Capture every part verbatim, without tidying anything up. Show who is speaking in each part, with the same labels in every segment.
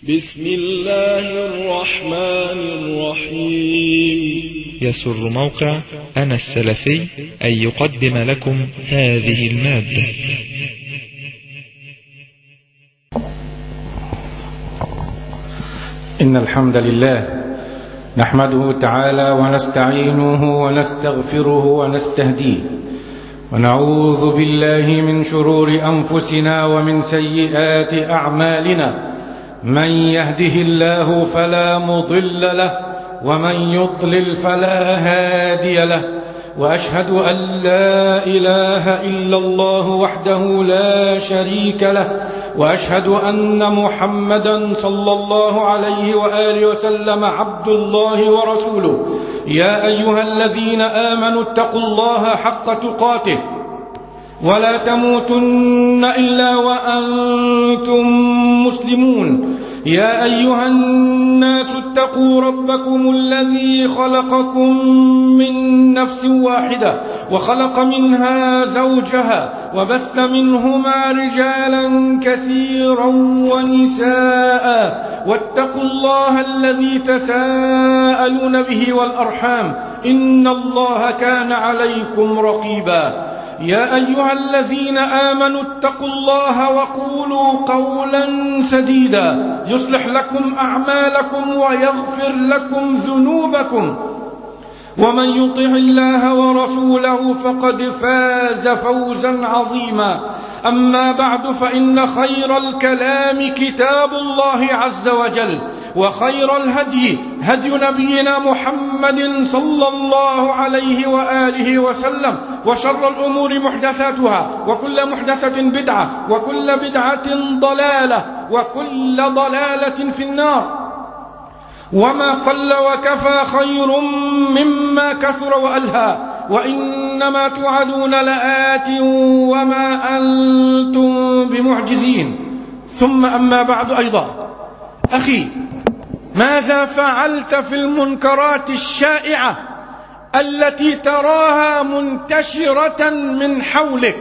Speaker 1: بسم الله الرحمن الرحيم.
Speaker 2: يسر موقع أنا السلفي أن يقدم لكم هذه المادة.
Speaker 3: إن الحمد لله نحمده تعالى ونستعينه ونستغفره ونستهديه، ونعوذ بالله من شرور أنفسنا ومن سيئات أعمالنا. من يهده الله فلا مضل له، ومن يضلل فلا هادي له، وأشهد أن لا إله إلا الله وحده لا شريك له، وأشهد أن محمدا صلى الله عليه وآله وسلم عبد الله ورسوله. يا أيها الذين آمنوا اتقوا الله حق تقاته ولا تموتن إلا وأنتم مسلمون. يا أيها الناس اتقوا ربكم الذي خلقكم من نفس واحدة وخلق منها زوجها وبث منهما رجالا كثيرا ونساء، واتقوا الله الذي تساءلون به والأرحام، إن الله كان عليكم رقيبا. يا أيها الذين آمنوا اتقوا الله وقولوا قولا سديدا يصلح لكم أعمالكم ويغفر لكم ذنوبكم، ومن يطع الله ورسوله فقد فاز فوزا عظيما. أما بعد، فإن خير الكلام كتاب الله عز وجل، وخير الهدي هدي نبينا محمد صلى الله عليه وآله وسلم، وشر الأمور محدثاتها، وكل محدثة بدعة، وكل بدعة ضلالة، وكل ضلالة في النار. وما قل وكفى خير مما كثر وألهى، وإنما توعدون لآت وما أنتم بمعجزين. ثم أما بعد أيضا، أخي، ماذا فعلت في المنكرات الشائعة التي تراها منتشرة من حولك؟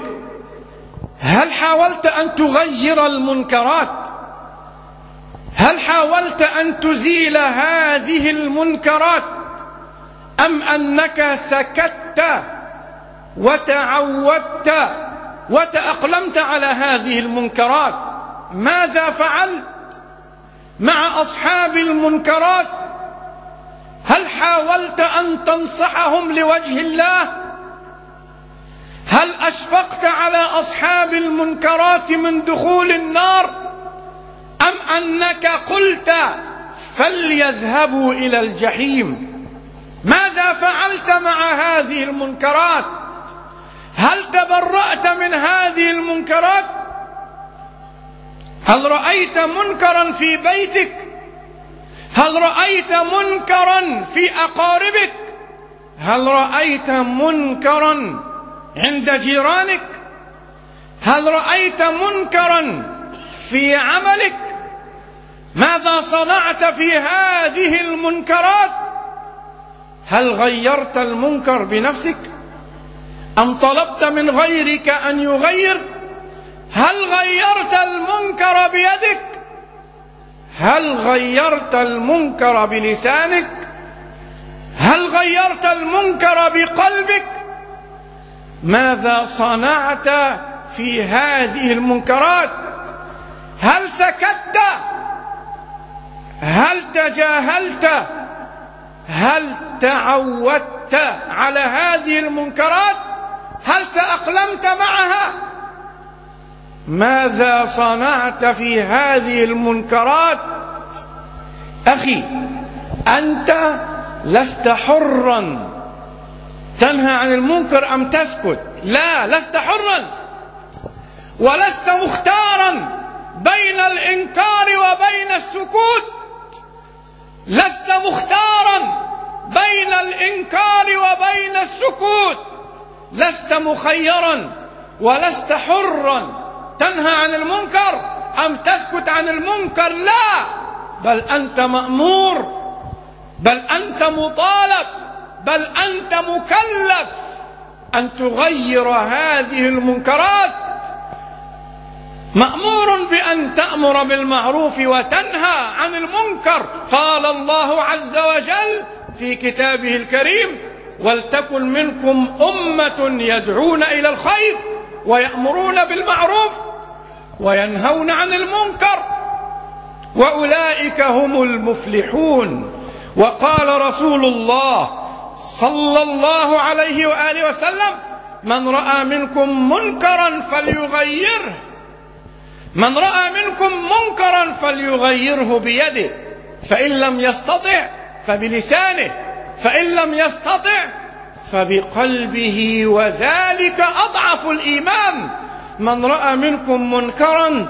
Speaker 3: هل حاولت أن تغير المنكرات؟ هل حاولت أن تزيل هذه المنكرات، أم أنك سكت وتعودت وتأقلمت على هذه المنكرات؟ ماذا فعلت مع أصحاب المنكرات؟ هل حاولت أن تنصحهم لوجه الله؟ هل أشفقت على أصحاب المنكرات من دخول النار، أم أنك قلت فليذهبوا إلى الجحيم؟ ماذا فعلت مع هذه المنكرات؟ هل تبرأت من هذه المنكرات؟ هل رأيت منكرا في بيتك؟ هل رأيت منكرا في أقاربك؟ هل رأيت منكرا عند جيرانك؟ هل رأيت منكرا في عملك؟ ماذا صنعت في هذه المنكرات؟ هل غيرت المنكر بنفسك، أم طلبت من غيرك أن يغير؟ هل غيرت المنكر بيدك؟ هل غيرت المنكر بلسانك؟ هل غيرت المنكر بقلبك؟ ماذا صنعت في هذه المنكرات؟ هل سكت؟ هل تجاهلت؟ هل تعودت على هذه المنكرات؟ هل تأقلمت معها؟ ماذا صنعت في هذه المنكرات؟ أخي، أنت لست حرا تنهى عن المنكر أم تسكت. لا، لست حرا، ولست مختارا بين الإنكار وبين السكوت. لست مختارا بين الإنكار وبين السكوت. لست مخيرا ولست حرا تنهى عن المنكر أم تسكت عن المنكر. لا، بل أنت مأمور، بل أنت مطالب، بل أنت مكلف أن تغير هذه المنكرات. مأمور بأن تأمر بالمعروف وتنهى عن المنكر. قال الله عز وجل في كتابه الكريم: ولتكن منكم أمة يدعون إلى الخير ويأمرون بالمعروف وينهون عن المنكر وأولئك هم المفلحون. وقال رسول الله صلى الله عليه وآله وسلم: من رأى منكم منكرا فليغيره من رأى منكم منكرا فليغيره بيده، فإن لم يستطع فبلسانه، فإن لم يستطع فبقلبه، وذلك أضعف الإيمان. من رأى منكم منكرا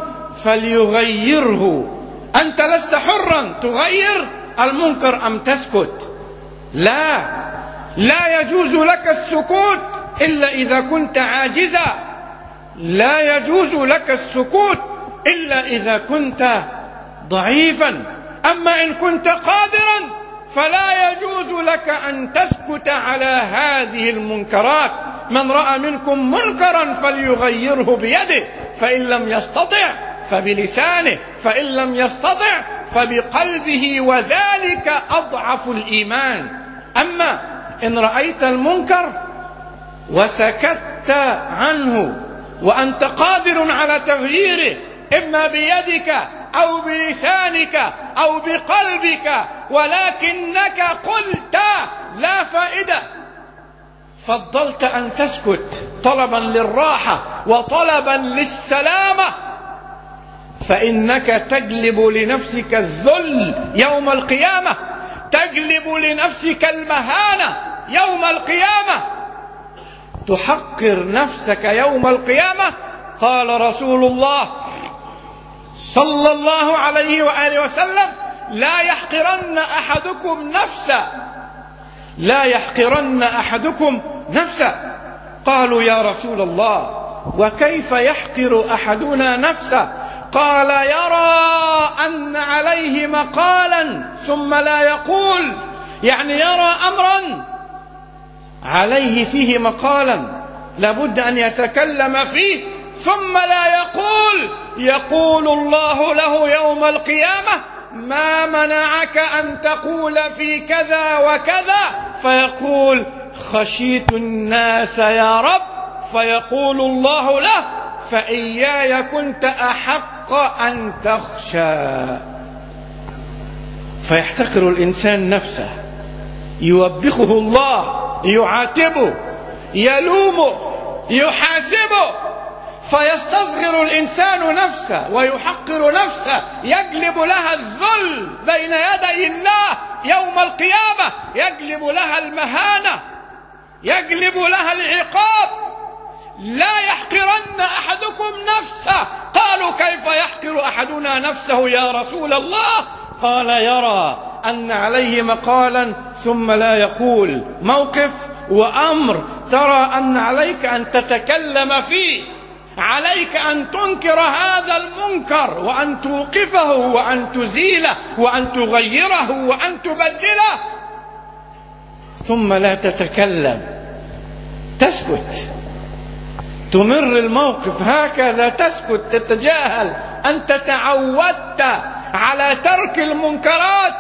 Speaker 3: فليغيره. أنت لست حرا تغير المنكر أم تسكت. لا لا يجوز لك السكوت إلا إذا كنت عاجزا، لا يجوز لك السكوت إلا إذا كنت ضعيفا. أما إن كنت قادرا فلا يجوز لك أن تسكت على هذه المنكرات. من رأى منكم منكرا فليغيره بيده، فإن لم يستطع فبلسانه، فإن لم يستطع فبقلبه، وذلك أضعف الإيمان. أما إن رأيت المنكر وسكت عنه وأنت قادر على تغييره، إما بيدك أو بلسانك أو بقلبك، ولكنك قلت لا فائدة، فضلت أن تسكت طلبا للراحة وطلبا للسلامة، فإنك تجلب لنفسك الذل يوم القيامة، تجلب لنفسك المهانة يوم القيامة، تحقر نفسك يوم القيامة. قال رسول الله صلى الله عليه وآله وسلم: لا يحقرن أحدكم نفسه لا يحقرن أحدكم نفسه. قالوا: يا رسول الله، وكيف يحقر أحدنا نفسه؟ قال: يرى أن عليه مقالا ثم لا يقول، يعني يرى أمرا عليه فيه مقالا لابد أن يتكلم فيه ثم لا يقول. يقول الله له يوم القيامة: ما منعك أن تقول في كذا وكذا؟ فيقول: خشيت الناس يا رب. فيقول الله له: فإياي كنت أحق أن تخشى. فيحتقر الإنسان نفسه، يوبخه الله، يعاتبه، يلومه، يحاسبه، فيستصغر الإنسان نفسه ويحقر نفسه، يجلب لها الذل بين يدي الله يوم القيامة، يجلب لها المهانة، يجلب لها العقاب. لا يحقرن أحدكم نفسه. قالوا: كيف يحقر أحدنا نفسه يا رسول الله؟ قال: يرى أن عليه مقالا ثم لا يقول. موقف وأمر ترى أن عليك أن تتكلم فيه، عليك أن تنكر هذا المنكر وأن توقفه وأن تزيله وأن تغيره وأن تبدله، ثم لا تتكلم، تسكت، تمر الموقف هكذا، تسكت، تتجاهل. أنت تعودت على ترك المنكرات.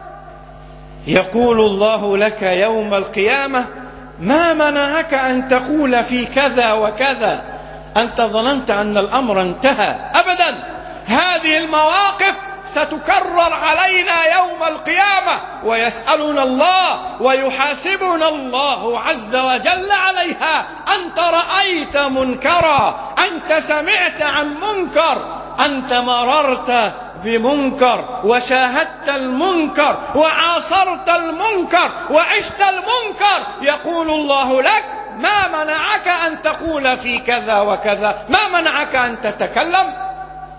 Speaker 3: يقول الله لك يوم القيامة: ما منعك أن تقول في كذا وكذا؟ أنت ظننت أن الأمر انتهى. أبدا، هذه المواقف ستكرر علينا يوم القيامة، ويسألنا الله ويحاسبنا الله عز وجل عليها. أنت رأيت منكرا، أنت سمعت عن منكر، أنت مررت بمنكر وشاهدت المنكر وعاصرت المنكر وعشت المنكر. يقول الله لك: ما منعك أن تقول في كذا وكذا؟ ما منعك أن تتكلم؟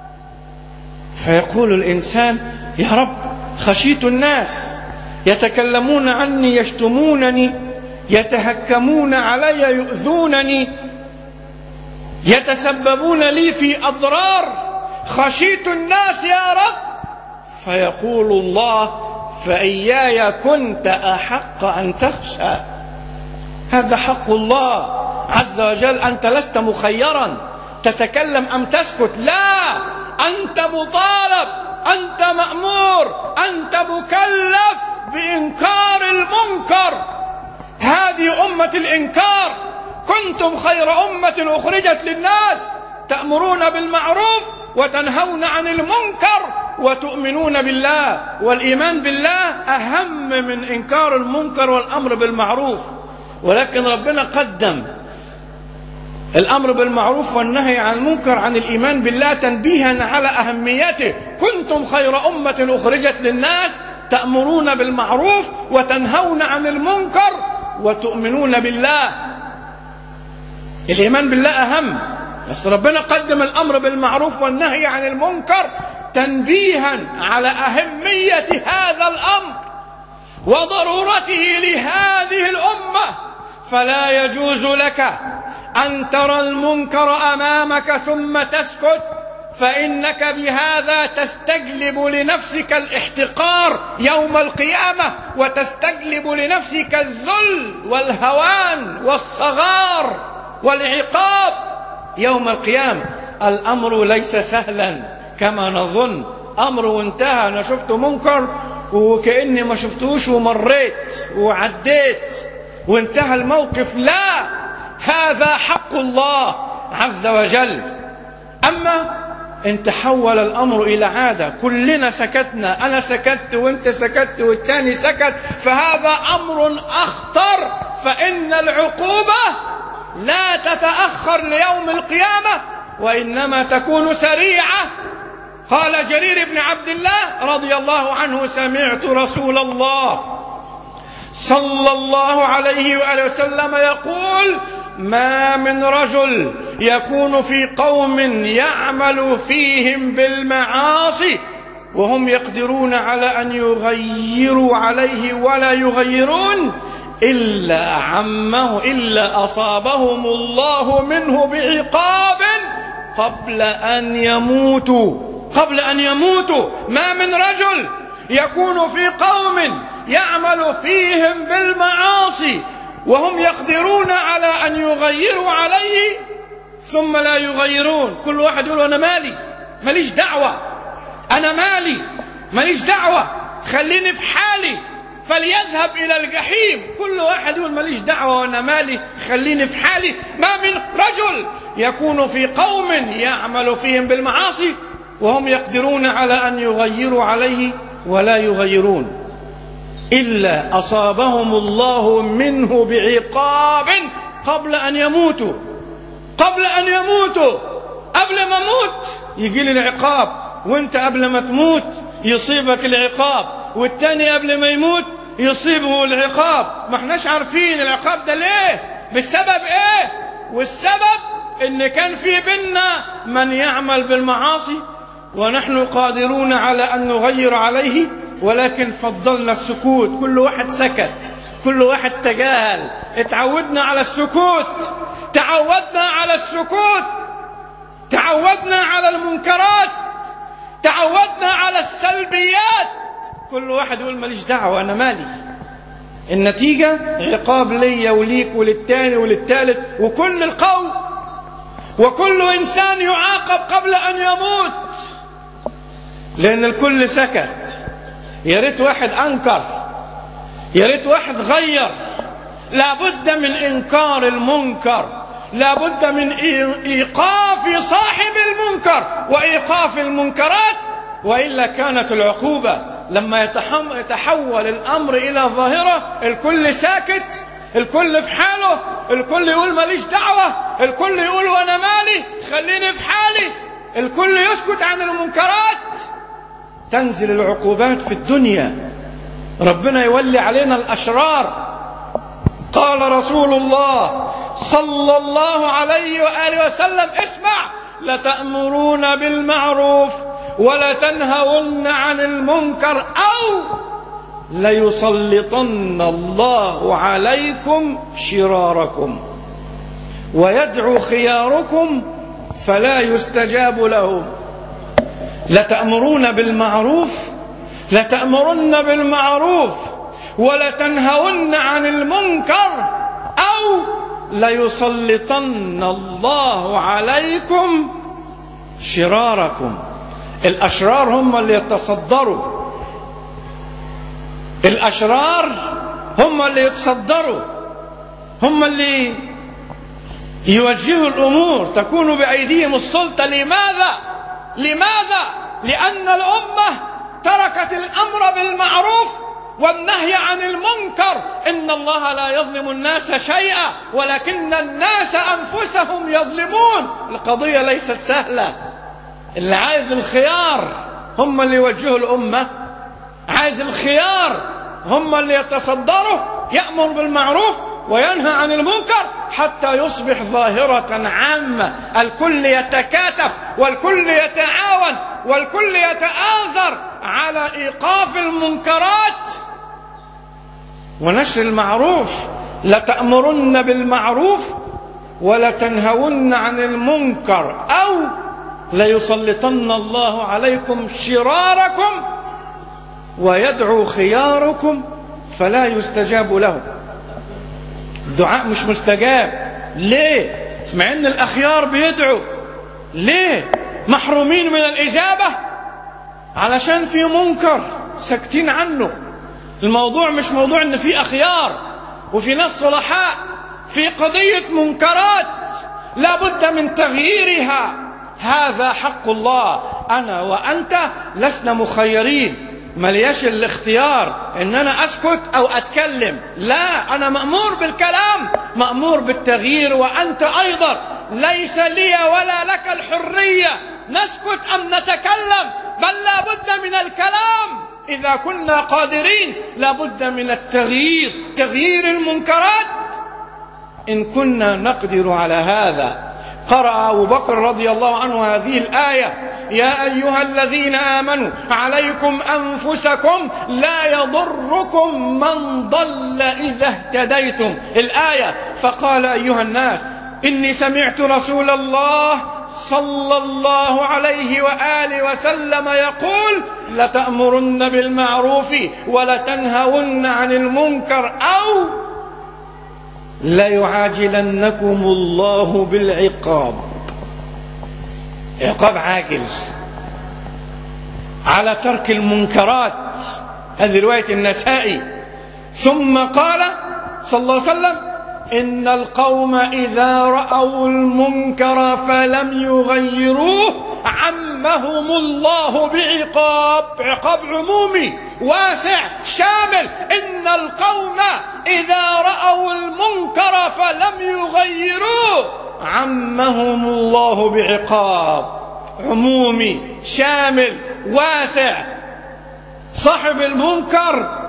Speaker 3: فيقول الإنسان: يا رب، خشيت الناس يتكلمون عني، يشتمونني، يتهكمون علي، يؤذونني، يتسببون لي في أضرار، خشيت الناس يا رب. فيقول الله: فإياي كنت أحق أن تخشى. هذا حق الله عز وجل. أنت لست مخيرا تتكلم أم تسكت، لا، أنت مطالب أنت مأمور، أنت مكلف بإنكار المنكر. هذه أمة الإنكار. كنتم خير أمة أخرجت للناس تأمرون بالمعروف وتنهون عن المنكر وتؤمنون بالله. والإيمان بالله أهم من إنكار المنكر والأمر بالمعروف. ولكن ربنا قدم الأمر بالمعروف والنهي عن المنكر عن الإيمان بالله تنبيها على أهميته. كنتم خير أمة أخرجت للناس تأمرون بالمعروف وتنهون عن المنكر وتؤمنون بالله. الإيمان بالله أهم، بس ربنا قدم الأمر بالمعروف والنهي عن المنكر تنبيها على أهمية هذا الأمر وضرورته لهذه الأمة. فلا يجوز لك أن ترى المنكر أمامك ثم تسكت، فإنك بهذا تستجلب لنفسك الاحتقار يوم القيامة، وتستجلب لنفسك الذل والهوان والصغار والعقاب يوم القيامة. الأمر ليس سهلا كما نظن. أمر وانتهى، أنا شفت منكر وكأني ما شفتوش ومريت وعديت وانتهى الموقف. لا، هذا حق الله عز وجل. أما إن تحول الأمر إلى عادة، كلنا سكتنا، أنا سكت وانت سكت والتاني سكت، فهذا أمر أخطر. فإن العقوبة لا تتأخر ليوم القيامة وإنما تكون سريعة. قال جرير بن عبد الله رضي الله عنه: سمعت رسول الله صلى الله عليه وآله وسلم يقول: ما من رجل يكون في قوم يعمل فيهم بالمعاصي وهم يقدرون على أن يغيروا عليه ولا يغيرون إلا عمه إلا أصابهم الله منه بعقاب قبل أن يموتوا قبل أن يموتوا. ما من رجل يكون في قوم يعمل فيهم بالمعاصي وهم يقدرون على أن يغيروا عليه ثم لا يغيرون. كل واحد يقول: أنا مالي، ماليش دعوة، أنا مالي، ماليش دعوة، خليني في حالي، فليذهب إلى الجحيم. كل واحد يقول: ماليش دعوة وأنا مالي، خليني في حالي. ما من رجل يكون في قوم يعمل فيهم بالمعاصي وهم يقدرون على أن يغيروا عليه ولا يغيرون إلا أصابهم الله منه بعقاب قبل أن يموتوا. قبل أن يموتوا، قبل ما أموت يجي لي العقاب، وانت قبل ما تموت يصيبك العقاب، والتاني قبل ما يموت يصيبه العقاب. ما احناش عارفين العقاب ده ليه، بالسبب ايه. والسبب ان كان في بيننا من يعمل بالمعاصي ونحن قادرون على أن نغير عليه، ولكن فضلنا السكوت. كل واحد سكت، كل واحد تجاهل. اتعودنا على السكوت، تعودنا على السكوت، تعودنا على المنكرات، تعودنا على السلبيات. كل واحد يقول: ماليش دعوة، أنا مالي. النتيجة عقاب لي وليك وللتاني وللتالت وكل القوم، وكل إنسان يعاقب قبل أن يموت، لأن الكل سكت. يا ريت واحد أنكر، يا ريت واحد غير. لابد من إنكار المنكر، لابد من إيقاف صاحب المنكر وإيقاف المنكرات، وإلا كانت العقوبة لما يتحول الأمر إلى ظاهرة الكل ساكت، الكل في حاله، الكل يقول: ماليش دعوة، الكل يقول: وأنا مالي، خليني في حالي، الكل يسكت عن المنكرات. تنزل العقوبات في الدنيا، ربنا يولي علينا الأشرار. قال رسول الله صلى الله عليه وآله وسلم: اسمع، لتأمرون بالمعروف ولتنهون عن المنكر أو ليسلطن الله عليكم شراركم ويدعو خياركم فلا يستجاب لهم. لتأمرون بالمعروف لتأمرن بالمعروف ولتنهون عن المنكر أو ليسلطن الله عليكم شراركم. الأشرار هم اللي يتصدروا، الأشرار هم اللي يتصدروا، هم اللي يوجهوا الأمور، تكون بأيديهم السلطة. لماذا؟ لماذا؟ لأن الأمة تركت الأمر بالمعروف والنهي عن المنكر. إن الله لا يظلم الناس شيئا ولكن الناس أنفسهم يظلمون. القضية ليست سهلة. اللي عايز الخيار هم اللي يوجهوا الأمة، عايز الخيار هم اللي يتصدروا، يأمر بالمعروف وينهى عن المنكر حتى يصبح ظاهرة عامة، الكل يتكاتف والكل يتعاون والكل يتآزر على إيقاف المنكرات ونشر المعروف. لتأمرن بالمعروف ولتنهون عن المنكر أو ليسلطن الله عليكم شراركم ويدعو خياركم فلا يستجاب لهم. الدعاء مش مستجاب. ليه؟ مع ان الأخيار بيدعوا. ليه محرومين من الإجابة؟ علشان في منكر ساكتين عنه. الموضوع مش موضوع ان في أخيار وفي ناس صلحاء، في قضية منكرات لا بد من تغييرها. هذا حق الله. أنا وأنت لسنا مخيرين، ملياش الاختيار ان انا اسكت او اتكلم. لا، انا مأمور بالكلام، مأمور بالتغيير. وانت ايضا ليس لي ولا لك الحرية نسكت ام نتكلم، بل لا بد من الكلام. اذا كنا قادرين لا بد من التغيير، تغيير المنكرات ان كنا نقدر على هذا. قرأ أبو بكر رضي الله عنه هذه الآية: يا أيها الذين آمنوا عليكم أنفسكم لا يضركم من ضل إذا اهتديتم. الآية: فقال أيها الناس إني سمعت رسول الله صلى الله عليه وآله وسلم يقول: لتأمرن بالمعروف ولتنهون عن المنكر أو لا يعاجلنكم الله بالعقاب. عقاب عاجل على ترك المنكرات. هذه رواية النسائي. ثم قال صلى الله عليه وسلم: إن القوم إذا رأوا المنكر فلم يغيروه عمهم الله بعقاب. عقاب عمومي واسع شامل. إن القوم إذا رأوا المنكر فلم يغيروه عمهم الله بعقاب. عمومي شامل واسع. صاحب المنكر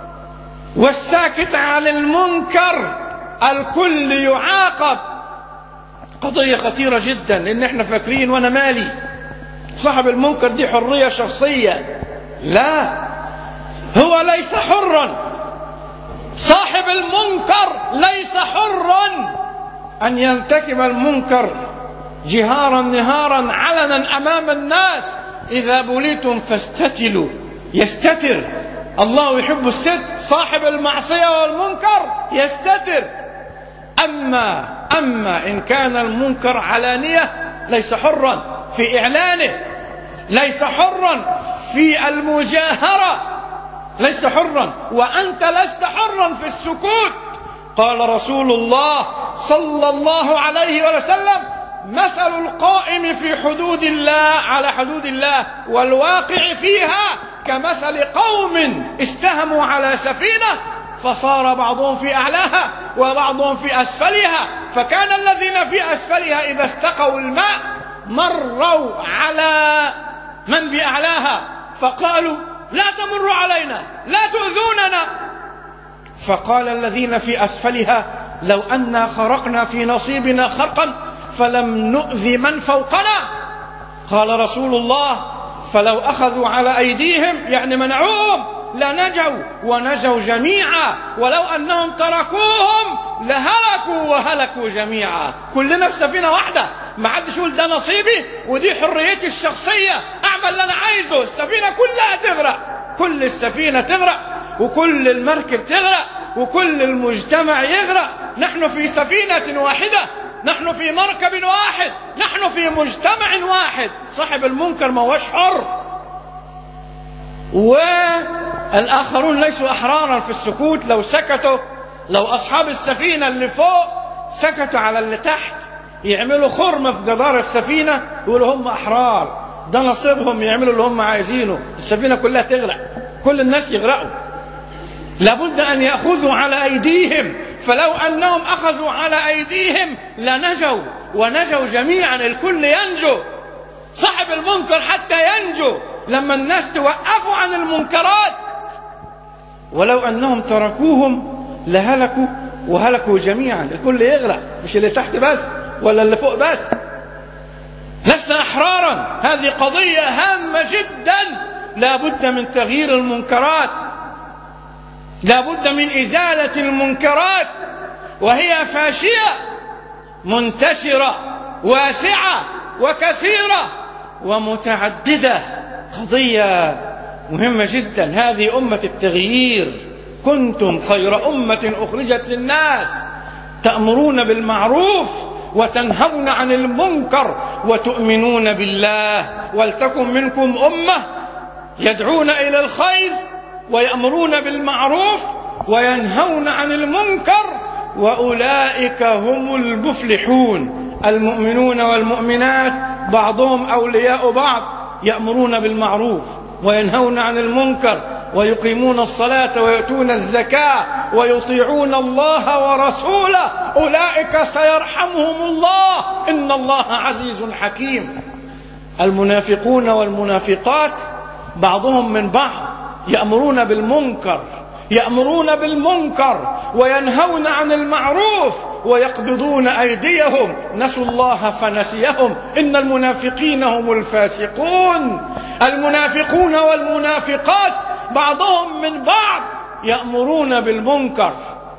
Speaker 3: والساكت عن المنكر الكل يعاقب. قضية خطيرة جدا، لأن احنا فاكرين وانا مالي صاحب المنكر دي حرية شخصية. لا، هو ليس حرا. صاحب المنكر ليس حرا أن يرتكب المنكر جهارا نهارا علنا أمام الناس. إذا بليتم فاستتلوا، يستتر. الله يحب الستر. صاحب المعصية والمنكر يستتر. أما أما إن كان المنكر علانية ليس حرا في إعلانه، ليس حرا في المجاهرة، ليس حرا. وأنت لست حرا في السكوت. قال رسول الله صلى الله عليه وسلم: مثل القائم في حدود الله على حدود الله والواقع فيها كمثل قوم استهموا على سفينة فصار بعضهم في أعلاها وبعضهم في أسفلها، فكان الذين في أسفلها إذا استقوا الماء مروا على من بأعلاها فقالوا: لا تمروا علينا، لا تؤذوننا. فقال الذين في أسفلها: لو أنا خرقنا في نصيبنا خرقا فلم نؤذي من فوقنا. قال رسول الله: فلو أخذوا على أيديهم يعني منعوهم لنجوا ونجوا جميعا، ولو أنهم تركوهم لهلكوا وهلكوا جميعا. كلنا في سفينة واحدة، ما حدش يقول ده نصيبي ودي حريتي الشخصية أعمل اللي أنا عايزه. السفينة كلها تغرق، كل السفينة تغرق وكل المركب تغرق وكل المجتمع يغرق. نحن في سفينة واحدة نحن في مركب واحد، نحن في مجتمع واحد. صاحب المنكر ما هوش حر، والآخرون ليسوا أحرارا في السكوت. لو سكتوا، لو أصحاب السفينة اللي فوق سكتوا على اللي تحت، يعملوا خرمة في جدار السفينة يقولوا هم أحرار، ده نصيبهم، يعملوا اللي هم عايزينه، السفينة كلها تغرق، كل الناس يغرقوا. لابد أن يأخذوا على أيديهم، فلو أنهم أخذوا على أيديهم لنجوا، ونجوا جميعا، الكل ينجو. صاحب المنكر حتى ينجو لما الناس توقفوا عن المنكرات، ولو أنهم تركوهم لهلكوا، وهلكوا جميعا، الكل يغرق، مش اللي تحت بس ولا اللي فوق بس. لسنا أحرارا، هذه قضية هامة جدا، لا بد من تغيير المنكرات، لا بد من إزالة المنكرات، وهي فاشية منتشرة واسعة وكثيرة ومتعددة، قضية مهمة جدا. هذه أمة التغيير، كنتم خير أمة أخرجت للناس تأمرون بالمعروف وتنهون عن المنكر وتؤمنون بالله، ولتكن منكم أمة يدعون إلى الخير ويأمرون بالمعروف وينهون عن المنكر، وأولئك هم المفلحون. المؤمنون والمؤمنات بعضهم أولياء بعض، يأمرون بالمعروف وينهون عن المنكر ويقيمون الصلاة ويؤتون الزكاة ويطيعون الله ورسوله، أولئك سيرحمهم الله، إن الله عزيز حكيم. المنافقون والمنافقات بعضهم من بعض، يأمرون بالمنكر يأمرون بالمنكر وينهون عن المعروف ويقبضون أيديهم، نسوا الله فنسيهم، إن المنافقين هم الفاسقون. المنافقون والمنافقات بعضهم من بعض، يأمرون بالمنكر،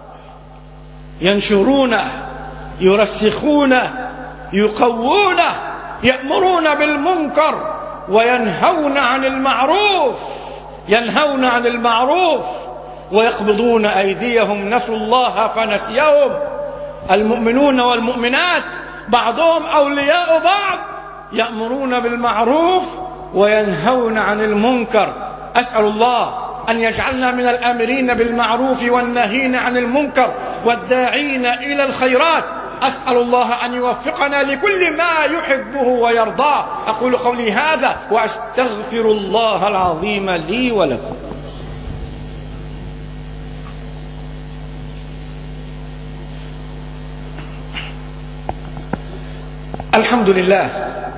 Speaker 3: ينشرونه، يرسخونه، يقوونه، يأمرون بالمنكر وينهون عن المعروف ينهون عن المعروف ويقبضون أيديهم، نسوا الله فنسيهم. المؤمنون والمؤمنات بعضهم أولياء بعض، يأمرون بالمعروف وينهون عن المنكر. أسأل الله أن يجعلنا من الآمرين بالمعروف والناهين عن المنكر والداعين إلى الخيرات. أسأل الله أن يوفقنا لكل ما يحبه ويرضاه. أقول قولي هذا وأستغفر الله العظيم لي ولكم. الحمد لله،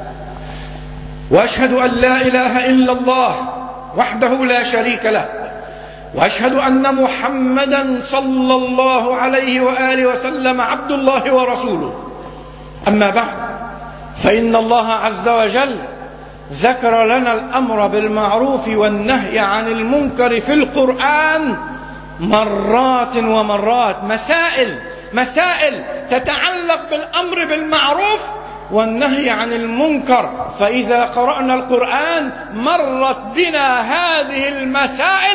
Speaker 3: وأشهد أن لا إله إلا الله وحده لا شريك له، وأشهد أن محمدا صلى الله عليه وآله وسلم عبد الله ورسوله. أما بعد، فإن الله عز وجل ذكر لنا الأمر بالمعروف والنهي عن المنكر في القرآن مرات ومرات، مسائل مسائل تتعلق بالأمر بالمعروف والنهي عن المنكر. فإذا قرأنا القرآن مرت بنا هذه المسائل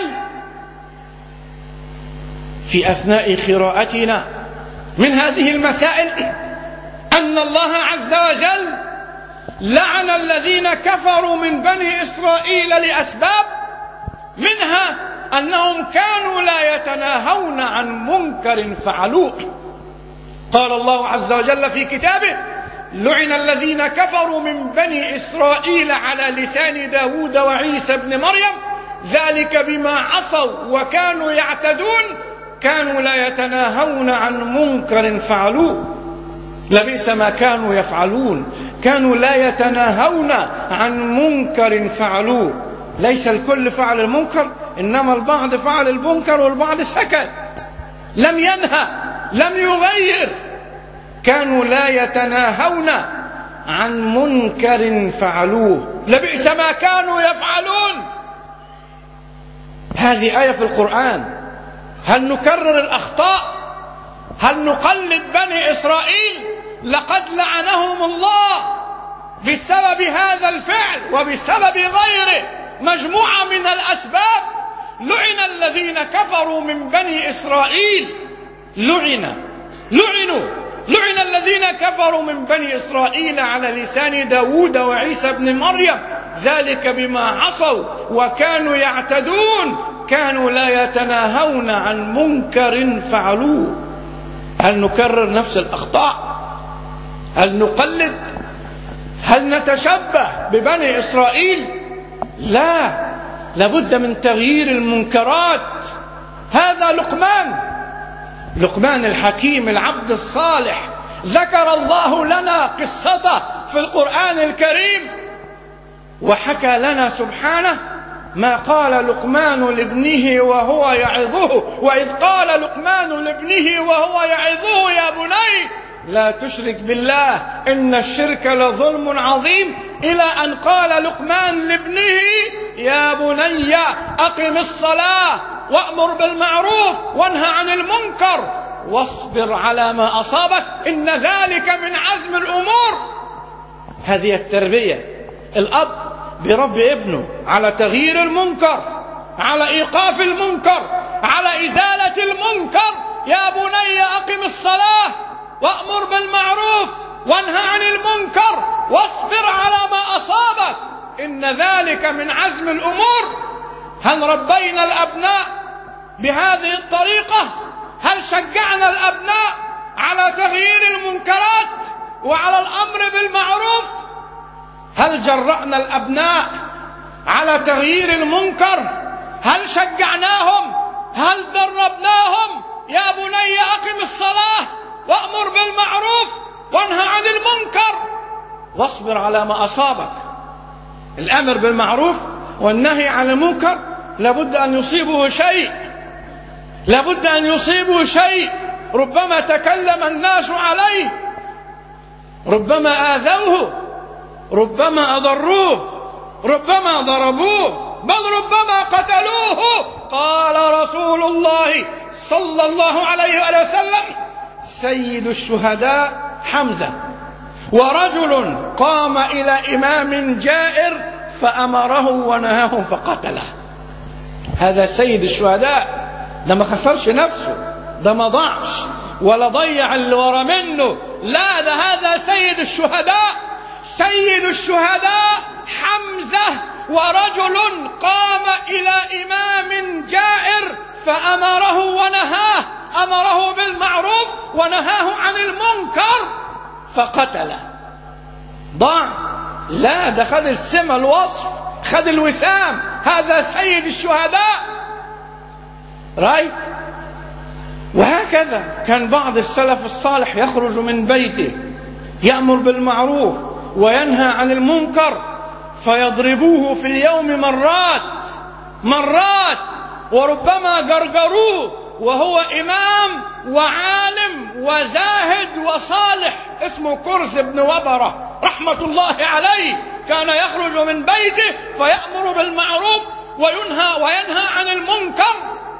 Speaker 3: في أثناء قراءتنا. من هذه المسائل أن الله عز وجل لعن الذين كفروا من بني إسرائيل لأسباب، منها أنهم كانوا لا يتناهون عن منكر فعلوه. قال الله عز وجل في كتابه: لعن الذين كفروا من بني إسرائيل على لسان داود وعيسى بن مريم، ذلك بما عصوا وكانوا يعتدون، كانوا لا يتناهون عن منكر فعلوه. لبئس ما كانوا يفعلون، كانوا لا يتناهون عن منكر فعلوه. ليس الكل فعل المنكر، إنما البعض فعل المنكر والبعض سكت، لم ينهى، لم يغير. كانوا لا يتناهون عن منكر فعلوه، لبئس ما كانوا يفعلون. هذه آية في القرآن. هل نكرر الأخطاء؟ هل نقلد بني إسرائيل؟ لقد لعنهم الله بسبب هذا الفعل وبسبب غيره، مجموعة من الأسباب. لعن الذين كفروا من بني إسرائيل، لعن لعنوا لعن الذين كفروا من بني إسرائيل على لسان داود وعيسى بن مريم ذلك بما عصوا وكانوا يعتدون كانوا لا يتناهون عن منكر فعلوه. هل نكرر نفس الأخطاء؟ هل نقلد؟ هل نتشبه ببني إسرائيل؟ لا، لابد من تغيير المنكرات. هذا لقمان، لقمان الحكيم العبد الصالح، ذكر الله لنا قصته في القرآن الكريم، وحكى لنا سبحانه ما قال لقمان لابنه وهو يعظه، وإذ قال لقمان لابنه وهو يعظه يا بني لا تشرك بالله إن الشرك لظلم عظيم، إلى أن قال لقمان لابنه يا بني أقم الصلاة وأمر بالمعروف وانهى عن المنكر واصبر على ما أصابك إن ذلك من عزم الأمور. هذه التربية. الأب بربي ابنه على تغيير المنكر، على إيقاف المنكر، على إزالة المنكر. يا بني أقم الصلاة وأمر بالمعروف وانهى عن المنكر واصبر على ما أصابك إن ذلك من عزم الأمور. هل ربينا الأبناء بهذه الطريقة؟ هل شجعنا الأبناء على تغيير المنكرات وعلى الأمر بالمعروف؟ هل جرأنا الأبناء على تغيير المنكر؟ هل شجعناهم؟ هل دربناهم؟ يا بني أقم الصلاة وأمر بالمعروف وانهى عن المنكر واصبر على ما أصابك. الأمر بالمعروف والنهي عن المنكر لابد أن يصيبه شيء، لابد أن يصيبه شيء. ربما تكلم الناس عليه، ربما آذوه، ربما أضروه، ربما ضربوه، بل ربما قتلوه. قال رسول الله صلى الله عليه وسلم سيد الشهداء حمزة، ورجل قام إلى إمام جائر فأمره ونهاه فقتله. هذا سيد الشهداء، ده ما خسرش نفسه، ده ما ضاعش ولا ضيع اللي ورا منه، لا، ده هذا سيد الشهداء. سيد الشهداء حمزة، ورجل قام إلى إمام جائر فأمره ونهاه، أمره بالمعروف ونهاه عن المنكر فقتله. ضاع؟ لا، ده خد السمة، الوصف، خد الوسام. هذا سيد الشهداء. رايت؟ وهكذا كان بعض السلف الصالح يخرج من بيته يأمر بالمعروف وينهى عن المنكر فيضربوه في اليوم مرات مرات، وربما جرجروه وهو إمام وعالم وزاهد وصالح اسمه كرز بن وبرة رحمة الله عليه. كان يخرج من بيته فيأمر بالمعروف وينهى وينهى عن المنكر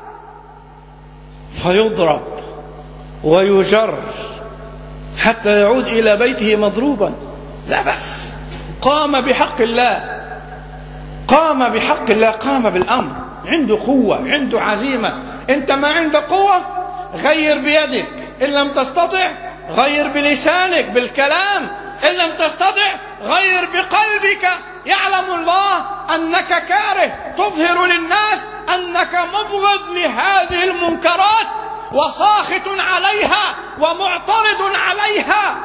Speaker 3: فيضرب ويجر حتى يعود إلى بيته مضروبا. لا بأس، قام بحق الله، قام بحق الله، قام بالأمر، عنده قوة، عنده عزيمة. أنت ما عندك قوة غير بيدك، إن لم تستطع غير بلسانك بالكلام، إن لم تستطع غير بقلبك. يعلم الله أنك كاره، تظهر للناس أنك مبغض لهذه المنكرات وساخط عليها ومعترض عليها.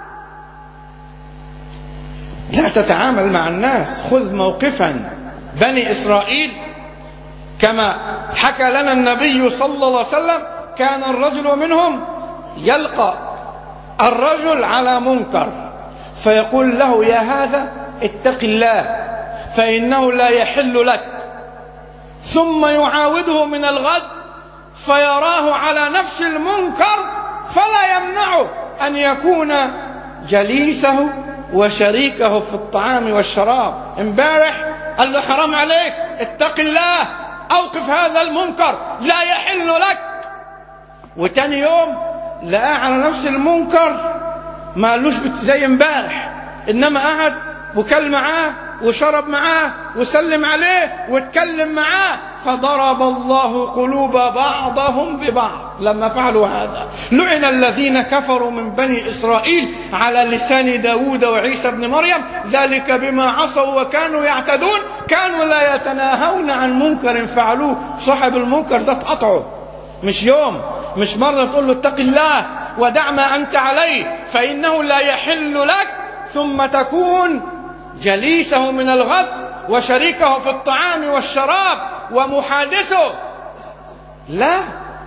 Speaker 3: لا تتعامل مع الناس، خذ موقفا. بني إسرائيل كما حكى لنا النبي صلى الله عليه وسلم كان الرجل منهم يلقى الرجل على منكر فيقول له يا هذا اتق الله فإنه لا يحل لك، ثم يعاوده من الغد فيراه على نفس المنكر فلا يمنعه أن يكون جليسه وشريكه في الطعام والشراب. امبارح قال له حرام عليك، اتق الله، أوقف هذا المنكر، لا يحل لك. وتاني يوم لقى على نفس المنكر، ما قالوش زي امبارح، إنما قعد وكل معاه وشرب معاه وسلم عليه واتكلم معاه، فضرب الله قلوب بعضهم ببعض لما فعلوا هذا. لعن الذين كفروا من بني إسرائيل على لسان داود وعيسى بن مريم ذلك بما عصوا وكانوا يعتدون كانوا لا يتناهون عن منكر فعلوه. صاحب المنكر ده تقطعه، مش يوم مش مرة تقول له اتق الله ودع ما أنت عليه فإنه لا يحل لك، ثم تكون جليسه من الغد وشريكه في الطعام والشراب ومحادثه. لا،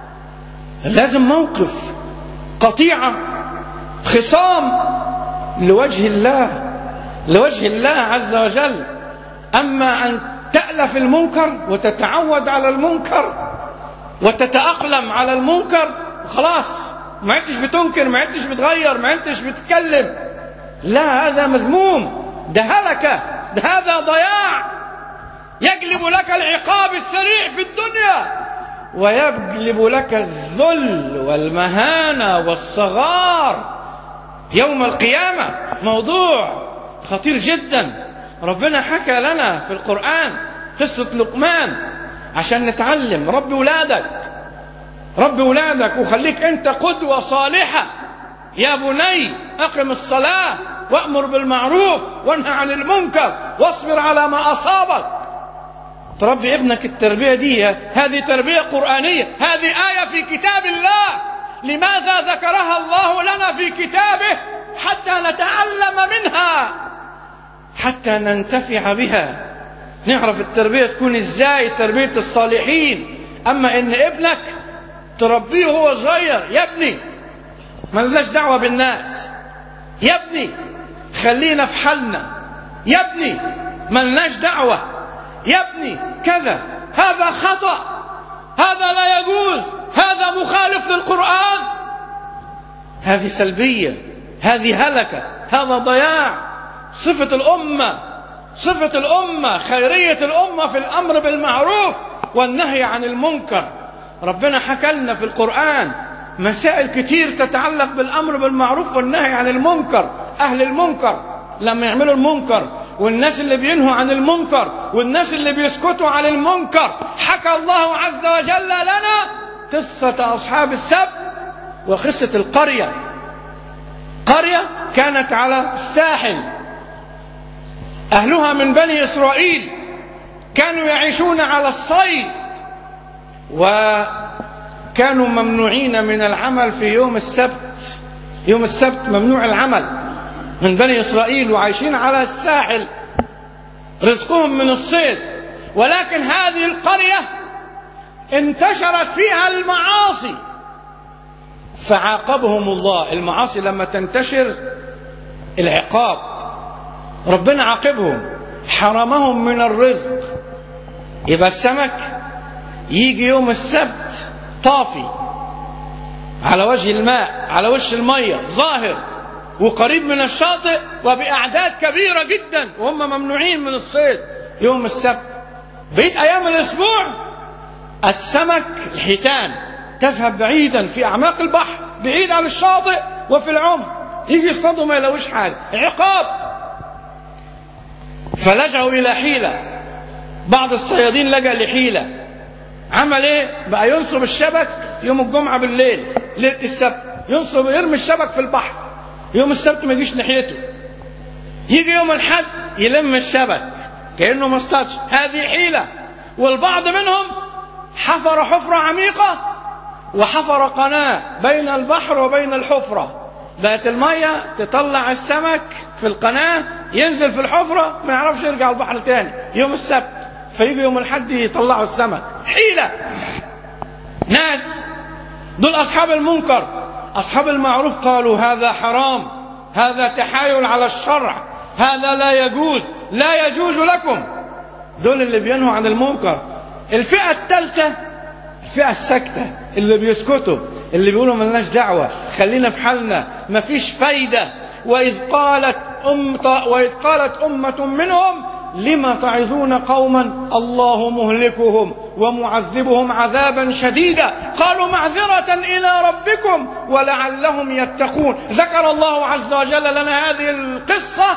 Speaker 3: لازم موقف، قطيعة، خصام لوجه الله، لوجه الله عز وجل. أما أن تألف المنكر وتتعود على المنكر وتتأقلم على المنكر خلاص، ما انتش بتنكر، ما انتش بتغير، ما انتش بتتكلم، لا، هذا مذموم، ده هلكة، ده هذا ضياع يجلب لك العقاب السريع في الدنيا ويجلب لك الذل والمهانة والصغار يوم القيامة. موضوع خطير جدا. ربنا حكى لنا في القرآن قصة لقمان عشان نتعلم. رب ولادك، رب ولادك وخليك انت قدوة صالحة. يا بني أقم الصلاة وأمر بالمعروف وانهى عن المنكر واصبر على ما أصابك. تربي ابنك التربية دي، هذه تربية قرآنية، هذه آية في كتاب الله. لماذا ذكرها الله لنا في كتابه؟ حتى نتعلم منها، حتى ننتفع بها، نعرف التربية تكون ازاي، تربية الصالحين. أما إن ابنك تربيه وهو صغير، يا ابني ما لناش دعوة بالناس، يا ابني خلينا في حالنا، يا ابني ما لناش دعوة، يا ابني كذا، هذا خطأ، هذا لا يجوز، هذا مخالف للقرآن. هذه سلبية، هذه هلكة، هذا ضياع. صفة الأمة، صفة الأمة، خيرية الأمة في الأمر بالمعروف والنهي عن المنكر. ربنا حكى لنا في القرآن مسائل كتير تتعلق بالأمر بالمعروف والنهي عن المنكر. أهل المنكر لما يعملوا المنكر، والناس اللي بينهوا عن المنكر، والناس اللي بيسكتوا عن المنكر. حكى الله عز وجل لنا قصة أصحاب السبت وقصة القرية. قرية كانت على الساحل، أهلها من بني إسرائيل، كانوا يعيشون على الصيد، وكانوا ممنوعين من العمل في يوم السبت. يوم السبت ممنوع العمل من بني إسرائيل، وعايشين على الساحل، رزقهم من الصيد. ولكن هذه القرية انتشرت فيها المعاصي فعاقبهم الله. المعاصي لما تنتشر العقاب، ربنا عاقبهم، حرمهم من الرزق. يبقى السمك يجي يوم السبت طافي على وجه الماء، على وش المية، ظاهر وقريب من الشاطئ وبأعداد كبيرة جدا، وهم ممنوعين من الصيد يوم السبت. بقيت أيام الأسبوع السمك الحيتان تذهب بعيدا في أعماق البحر، بعيد عن الشاطئ وفي العمق، يجي يصطادوا ما يلاقوش حاجة، عقاب. فلجأوا إلى حيلة. بعض الصيادين لجأ لحيلة. عمل ايه؟ بقى ينصب الشبك يوم الجمعة بالليل، ليلة السبت، ينصب يرمي الشبك في البحر، يوم السبت ما يجيش ناحيته. يجي يوم الحد يلم الشبك كأنه ما اصطادش. هذه حيلة. والبعض منهم حفر حفرة عميقة وحفر قناة بين البحر وبين الحفرة، بقت المية تطلع السمك في القناة، ينزل في الحفرة ما يعرفش يرجع البحر تاني يوم السبت، فيجي يوم الحد يطلعوا السمك. حيلة. ناس دول أصحاب المنكر. أصحاب المعروف قالوا هذا حرام، هذا تحايل على الشرع، هذا لا يجوز، لا يجوز لكم. دول اللي بينهوا عن المنكر. الفئة الثالثة الفئة الساكتة، اللي بيسكتوا، اللي بيقولوا ملناش دعوة، خلينا في حالنا، مفيش فايدة. وإذ قالت أمة وإذ قالت أمة منهم لما تعظون قوما الله مهلكهم ومعذبهم عذابا شديدا قالوا معذرة إلى ربكم ولعلهم يتقون. ذكر الله عز وجل لنا هذه القصة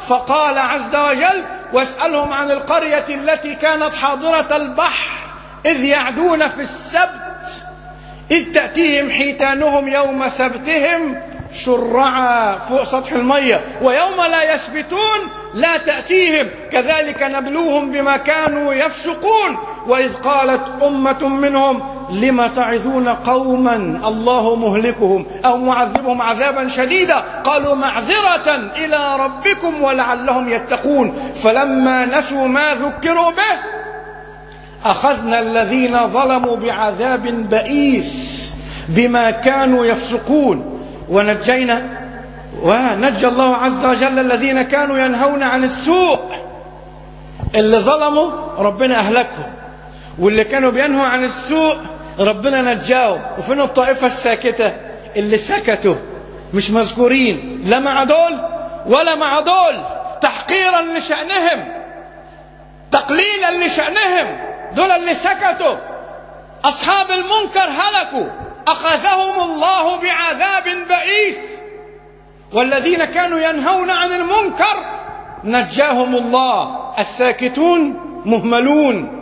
Speaker 3: فقال عز وجل: واسألهم عن القرية التي كانت حاضرة البحر إذ يعدون في السبت إذ تأتيهم حيتانهم يوم سبتهم شرعا فوق سطح المية، ويوم لا يسبتون لا تأتيهم كذلك نبلوهم بما كانوا يفسقون. وإذ قالت أمة منهم لم تعظون قوما الله مهلكهم أو معذبهم عذابا شديدا قالوا معذرة إلى ربكم ولعلهم يتقون فلما نسوا ما ذكروا به أخذنا الذين ظلموا بعذاب بئيس بما كانوا يفسقون ونجينا ونجى الله عز وجل الذين كانوا ينهون عن السوء. اللي ظلموا ربنا أهلكهم، واللي كانوا بينهوا عن السوء ربنا نجاهم. وفين الطائفة الساكتة اللي سكتوا مش مذكورين لا مع دول ولا مع دول، تحقيرا لشأنهم تقليلا لشأنهم. دول اللي سكتوا أصحاب المنكر هلكوا أخذهم الله بعذاب بئيس، والذين كانوا ينهون عن المنكر نجاهم الله. الساكتون مهملون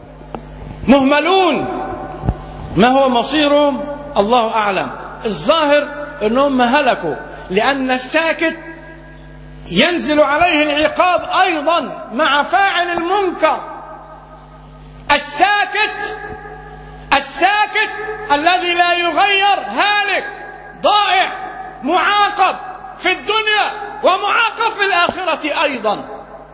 Speaker 3: مهملون ما هو مصيرهم الله أعلم. الظاهر أنهم هلكوا، لأن الساكت ينزل عليه العقاب أيضا مع فاعل المنكر. الساكت الساكت الذي لا يغير هالك ضائع معاقب في الدنيا ومعاقب في الآخرة أيضا.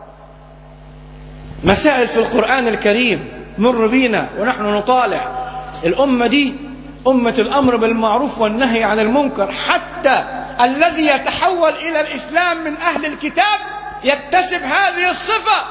Speaker 3: مسائل في القرآن الكريم مر بينا ونحن نطالع. الأمة دي أمة الأمر بالمعروف والنهي عن المنكر، حتى الذي يتحول إلى الإسلام من أهل الكتاب يكتسب هذه الصفة.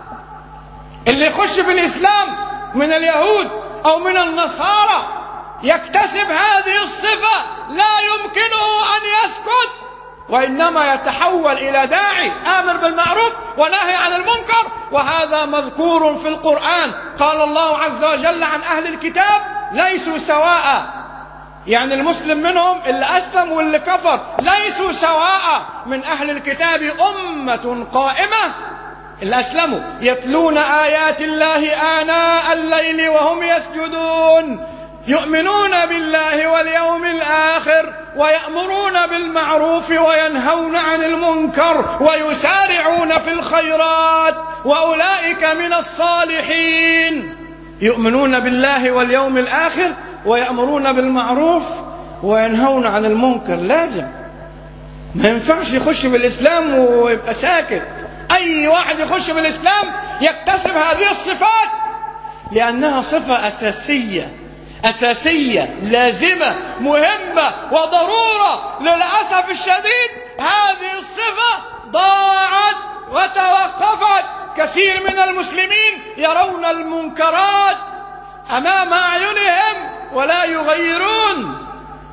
Speaker 3: اللي يخش بالإسلام من اليهود أو من النصارى يكتسب هذه الصفة لا يمكنه أن يسكت، وإنما يتحول إلى داعي آمر بالمعروف ونهي عن المنكر. وهذا مذكور في القرآن. قال الله عز وجل عن أهل الكتاب ليسوا سواء، يعني المسلم منهم اللي أسلم واللي كفر ليسوا سواء. من أهل الكتاب أمة قائمة اللي أسلموا يتلون آيات الله آناء الليل وهم يسجدون يؤمنون بالله واليوم الآخر ويأمرون بالمعروف وينهون عن المنكر ويسارعون في الخيرات وأولئك من الصالحين. يؤمنون بالله واليوم الآخر ويأمرون بالمعروف وينهون عن المنكر. لازم، ما ينفعش يخش بالإسلام ويبقى ساكت. أي واحد يخش بالإسلام يكتسب هذه الصفات، لأنها صفة أساسية أساسية لازمة مهمة وضرورة. للأسف الشديد هذه الصفة ضاعت وتوقفت. كثير من المسلمين يرون المنكرات أمام أعينهم ولا يغيرون،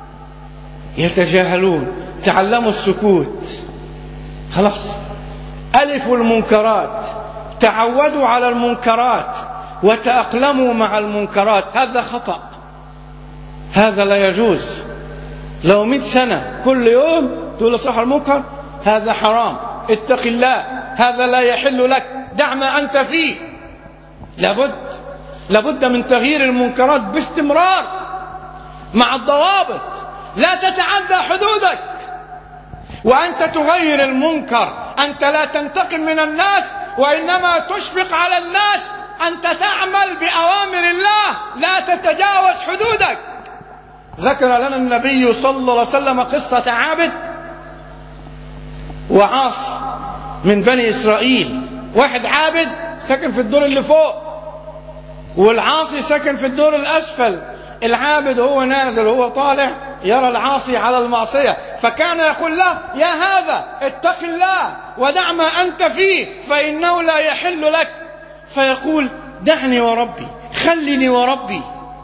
Speaker 3: يتجاهلون. تعلموا السكوت، خلاص ألفوا المنكرات، تعودوا على المنكرات وتأقلموا مع المنكرات. هذا خطأ، هذا لا يجوز. لو مئة سنة كل يوم تقول صح المنكر هذا حرام، اتق الله، هذا لا يحل لك، دع ما أنت فيه. لابد لابد من تغيير المنكرات باستمرار مع الضوابط. لا تتعدى حدودك وأنت تغير المنكر. أنت لا تنتقم من الناس وإنما تشفق على الناس. أنت تعمل بأوامر الله، لا تتجاوز حدودك. ذكر لنا النبي صلى الله عليه وسلم قصة عابد وعاص من بني إسرائيل. واحد عابد سكن في الدور اللي فوق، والعاصي سكن في الدور الأسفل. العابد هو نازل وهو طالع يرى العاصي على المعصية، فكان يقول له يا هذا اتق الله ودع ما أنت فيه فإنه لا يحل لك. فيقول دعني وربي، خلني وربي.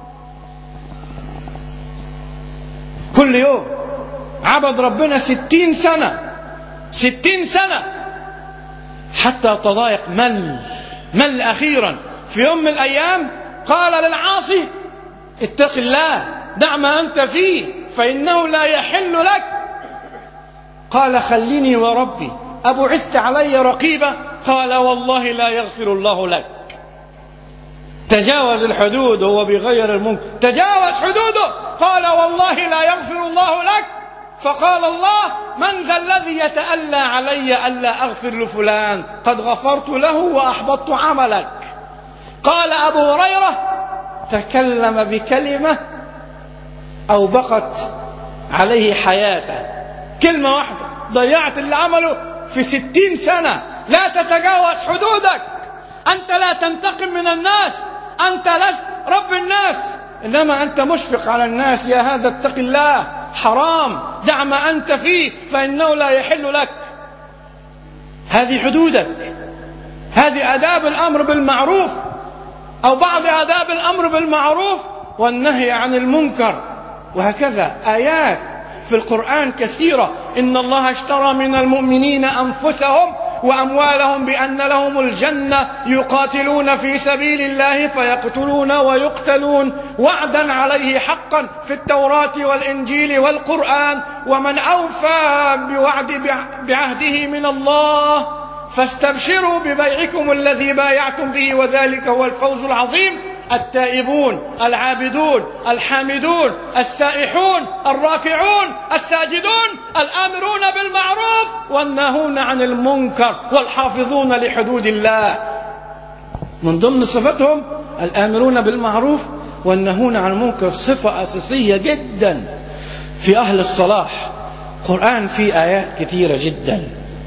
Speaker 3: كل يوم عبد ربنا ستين سنة ستين سنة حتى تضايق، مل مل أخيرا. في يوم من الأيام قال للعاصي اتق الله دع ما أنت فيه فإنه لا يحل لك. قال خليني وربي، أبعثت علي رقيبا؟ قال والله لا يغفر الله لك. تجاوز الحدود وهو بغير المنكر، تجاوز حدوده، قال والله لا يغفر الله لك. فقال الله من ذا الذي يتألى علي ألا أغفر لفلان؟ قد غفرت له وأحبطت عملك. قال أبو هريرة تكلم بكلمة أوبقت عليه حياته، كلمة واحدة ضيعت اللي عمله في ستين سنة. لا تتجاوز حدودك، أنت لا تنتقم من الناس، أنت لست رب الناس، إنما أنت مشفق على الناس. يا هذا اتق الله، حرام، دع ما أنت فيه فإنه لا يحل لك. هذه حدودك، هذه آداب الأمر بالمعروف أو بعض آداب الأمر بالمعروف والنهي عن المنكر. وهكذا آيات في القرآن كثيرة. إن الله اشترى من المؤمنين أنفسهم وأموالهم بأن لهم الجنة يقاتلون في سبيل الله فيقتلون ويقتلون وعدا عليه حقا في التوراة والإنجيل والقرآن ومن أوفى بوعد بعهده من الله فاستبشروا ببيعكم الذي بايعتم به وذلك هو الفوز العظيم. التائبون العابدون الحامدون السائحون الراكعون الساجدون الآمرون بالمعروف والناهون عن المنكر والحافظون لحدود الله. من ضمن صفتهم الآمرون بالمعروف والناهون عن المنكر، صفة أساسية جدا في أهل الصلاح. قرآن فيه آيات كثيرة جدا.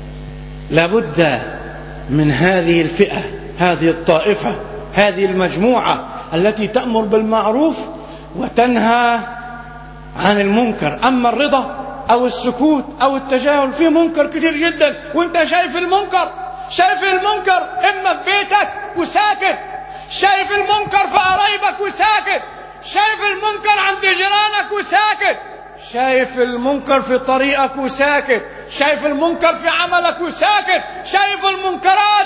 Speaker 3: لابد من هذه الفئة، هذه الطائفة، هذه المجموعة التي تأمر بالمعروف وتنهى عن المنكر. أما الرضا أو السكوت أو التجاهل، في منكر كتير جدا وانت شايف المنكر، شايف المنكر إما في بيتك وساكت، شايف المنكر في قرايبك وساكت، شايف المنكر عند جيرانك وساكت، شايف المنكر في طريقك وساكت، شايف المنكر في عملك وساكت، شايف المنكرات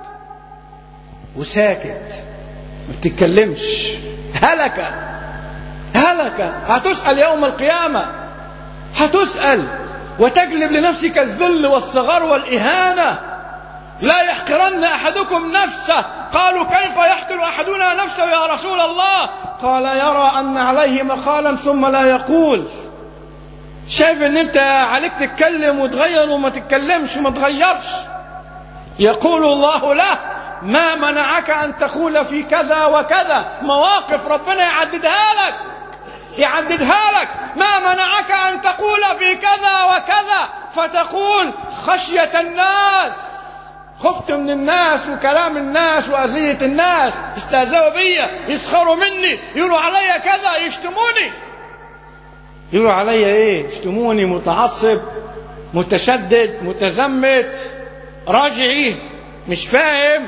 Speaker 3: وساكت ما بتتكلمش. هلك هلك. هتسأل يوم القيامة، هتسأل وتجلب لنفسك الذل والصغار والإهانة. لا يحقرن أحدكم نفسه. قالوا كيف يحقر أحدنا نفسه يا رسول الله؟ قال يرى أن عليه مقالا ثم لا يقول. شايف ان انت عليك تتكلم وتغير وما تتكلمش وما تغيرش. يقول الله له ما منعك أن تقول في كذا وكذا. مواقف ربنا يعددها لك، يعددها لك. ما منعك أن تقول في كذا وكذا، فتقول خشية الناس، خفت من الناس وكلام الناس وأذية الناس، استهزأوا بي، يسخروا مني، يقولوا علي كذا، يشتموني. يقولوا علي ايه؟ يشتموني متعصب، متشدد، متزمت، راجعي، مش فاهم.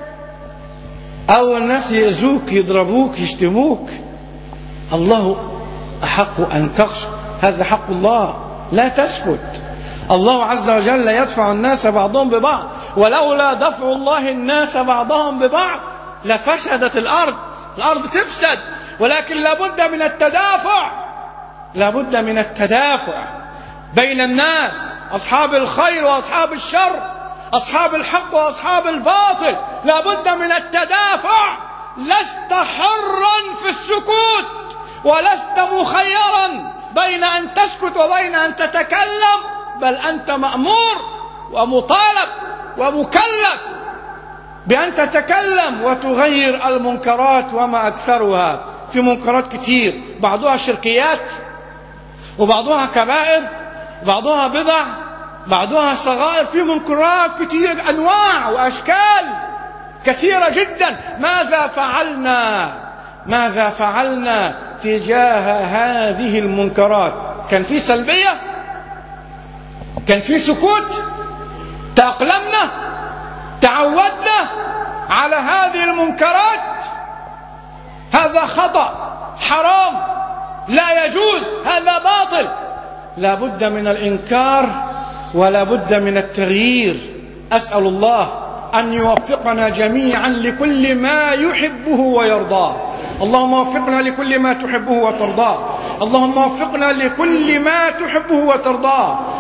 Speaker 3: أول ناس يأذوك، يضربوك، يشتموك. الله أحق أن تخشى، هذا حق الله، لا تسكت. الله عز وجل يدفع الناس بعضهم ببعض، ولولا دفع الله الناس بعضهم ببعض لفسدت الأرض. الأرض تفسد، ولكن لابد من التدافع، لابد من التدافع بين الناس، أصحاب الخير وأصحاب الشر، أصحاب الحق وأصحاب الباطل. لابد من التدافع. لست حرا في السكوت، ولست مخيرا بين أن تسكت وبين أن تتكلم، بل أنت مأمور ومطالب ومكلف بأن تتكلم وتغير المنكرات وما أكثرها. في منكرات كتير، بعضها شركيات وبعضها كبائر، بعضها بدع، بعضها صغائر. في منكرات كتير، أنواع وأشكال كثيرة جدا. ماذا فعلنا ماذا فعلنا تجاه هذه المنكرات؟ كان في سلبية؟ كان في سكوت؟ تأقلمنا؟ تعودنا على هذه المنكرات؟ هذا خطأ، حرام، لا يجوز، هذا باطل. لا بد من الإنكار ولا بد من التغيير. أسأل الله أن يوفقنا جميعا لكل ما يحبه ويرضاه. اللهم وفقنا لكل ما تحبه وترضاه. اللهم وفقنا لكل ما تحبه وترضاه.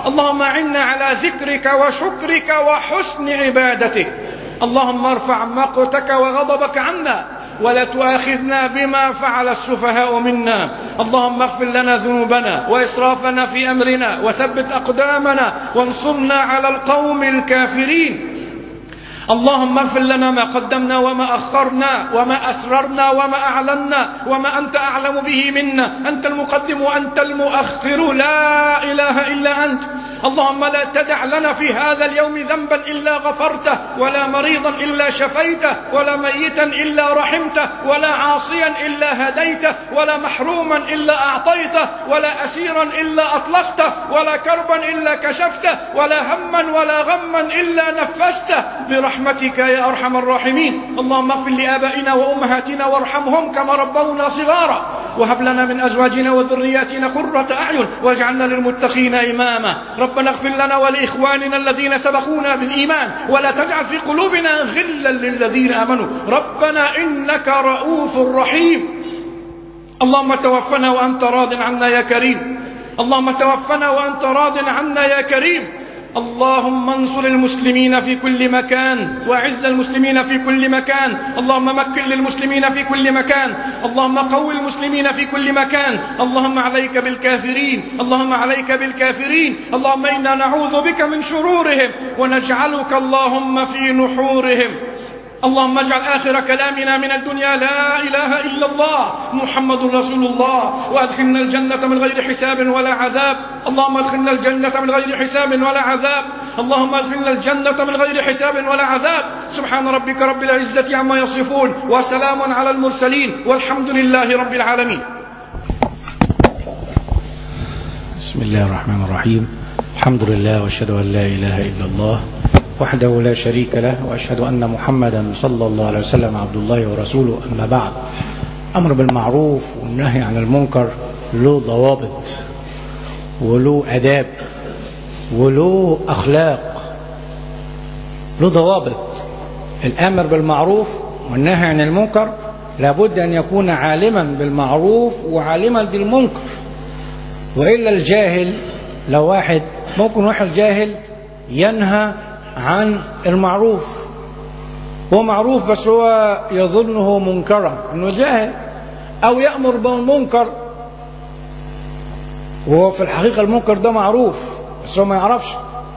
Speaker 3: اللهم أعنا على ذكرك وشكرك وحسن عبادتك. اللهم ارفع مقتك وغضبك عنا ولا تؤاخذنا بما فعل السفهاء منا. اللهم اغفر لنا ذنوبنا وإسرافنا في أمرنا وثبت أقدامنا وانصرنا على القوم الكافرين. اللهم اغفر لنا ما قدمنا وما أخرنا وما أسررنا وما أعلنا وما أنت أعلم به منا. أنت المقدم وأنت المؤخر، لا إله إلا أنت. اللهم لا تدع لنا في هذا اليوم ذنبا إلا غفرته، ولا مريضا إلا شفيته، ولا ميتا إلا رحمته، ولا عاصيا إلا هديته، ولا محروما إلا أعطيته، ولا أسيرا إلا أطلقته، ولا كربا إلا كشفته، ولا هما ولا غما إلا نفسته برحمتك يا أرحم الراحمين. اللهم اغفر لآبائنا وأمهاتنا وارحمهم كما ربونا صغارا، وهب لنا من أزواجنا وذرياتنا قرة أعين واجعلنا للمتقين إماما. ربنا اغفر لنا ولإخواننا الذين سبقونا بالإيمان ولا تجعل في قلوبنا غلا للذين آمنوا ربنا إنك رؤوف رحيم. اللهم توفنا وأنت راض عنا يا كريم. اللهم توفنا وأنت راض عنا يا كريم. اللهم انصر المسلمين في كل مكان وأعز المسلمين في كل مكان. اللهم مكن للمسلمين في كل مكان. اللهم قوي المسلمين في كل مكان. اللهم عليك بالكافرين. اللهم عليك بالكافرين. اللهم إنا نعوذ بك من شرورهم ونجعلك اللهم في نحورهم. اللهم اجعل آخر كلامنا من الدنيا لا إله إلا الله محمد رسول الله، وأدخلنا الجنة من غير حساب ولا عذاب. اللهم ادخلنا الجنة من غير حساب ولا عذاب. اللهم ادخلنا الجنة من غير حساب ولا عذاب. سبحان ربك رب العزة عما يصفون وسلام على المرسلين والحمد لله رب العالمين.
Speaker 4: بسم الله الرحمن الرحيم. الحمد لله واشهد أن لا إله إلا الله وحده لا شريك له، وأشهد أن محمدا صلى الله عليه وسلم عبد الله ورسوله. أما بعد، أمر بالمعروف والنهي عن المنكر له ضوابط وله آداب وله أخلاق، له ضوابط. الأمر بالمعروف والنهي عن المنكر لابد أن يكون عالما بالمعروف وعالما بالمنكر، وإلا الجاهل، لو واحد ممكن واحد جاهل ينهى عن المعروف، هو معروف بس هو يظنه منكرا انه جاهل، او يأمر بالمنكر وهو في الحقيقة المنكر ده معروف بس هو ما يعرفش.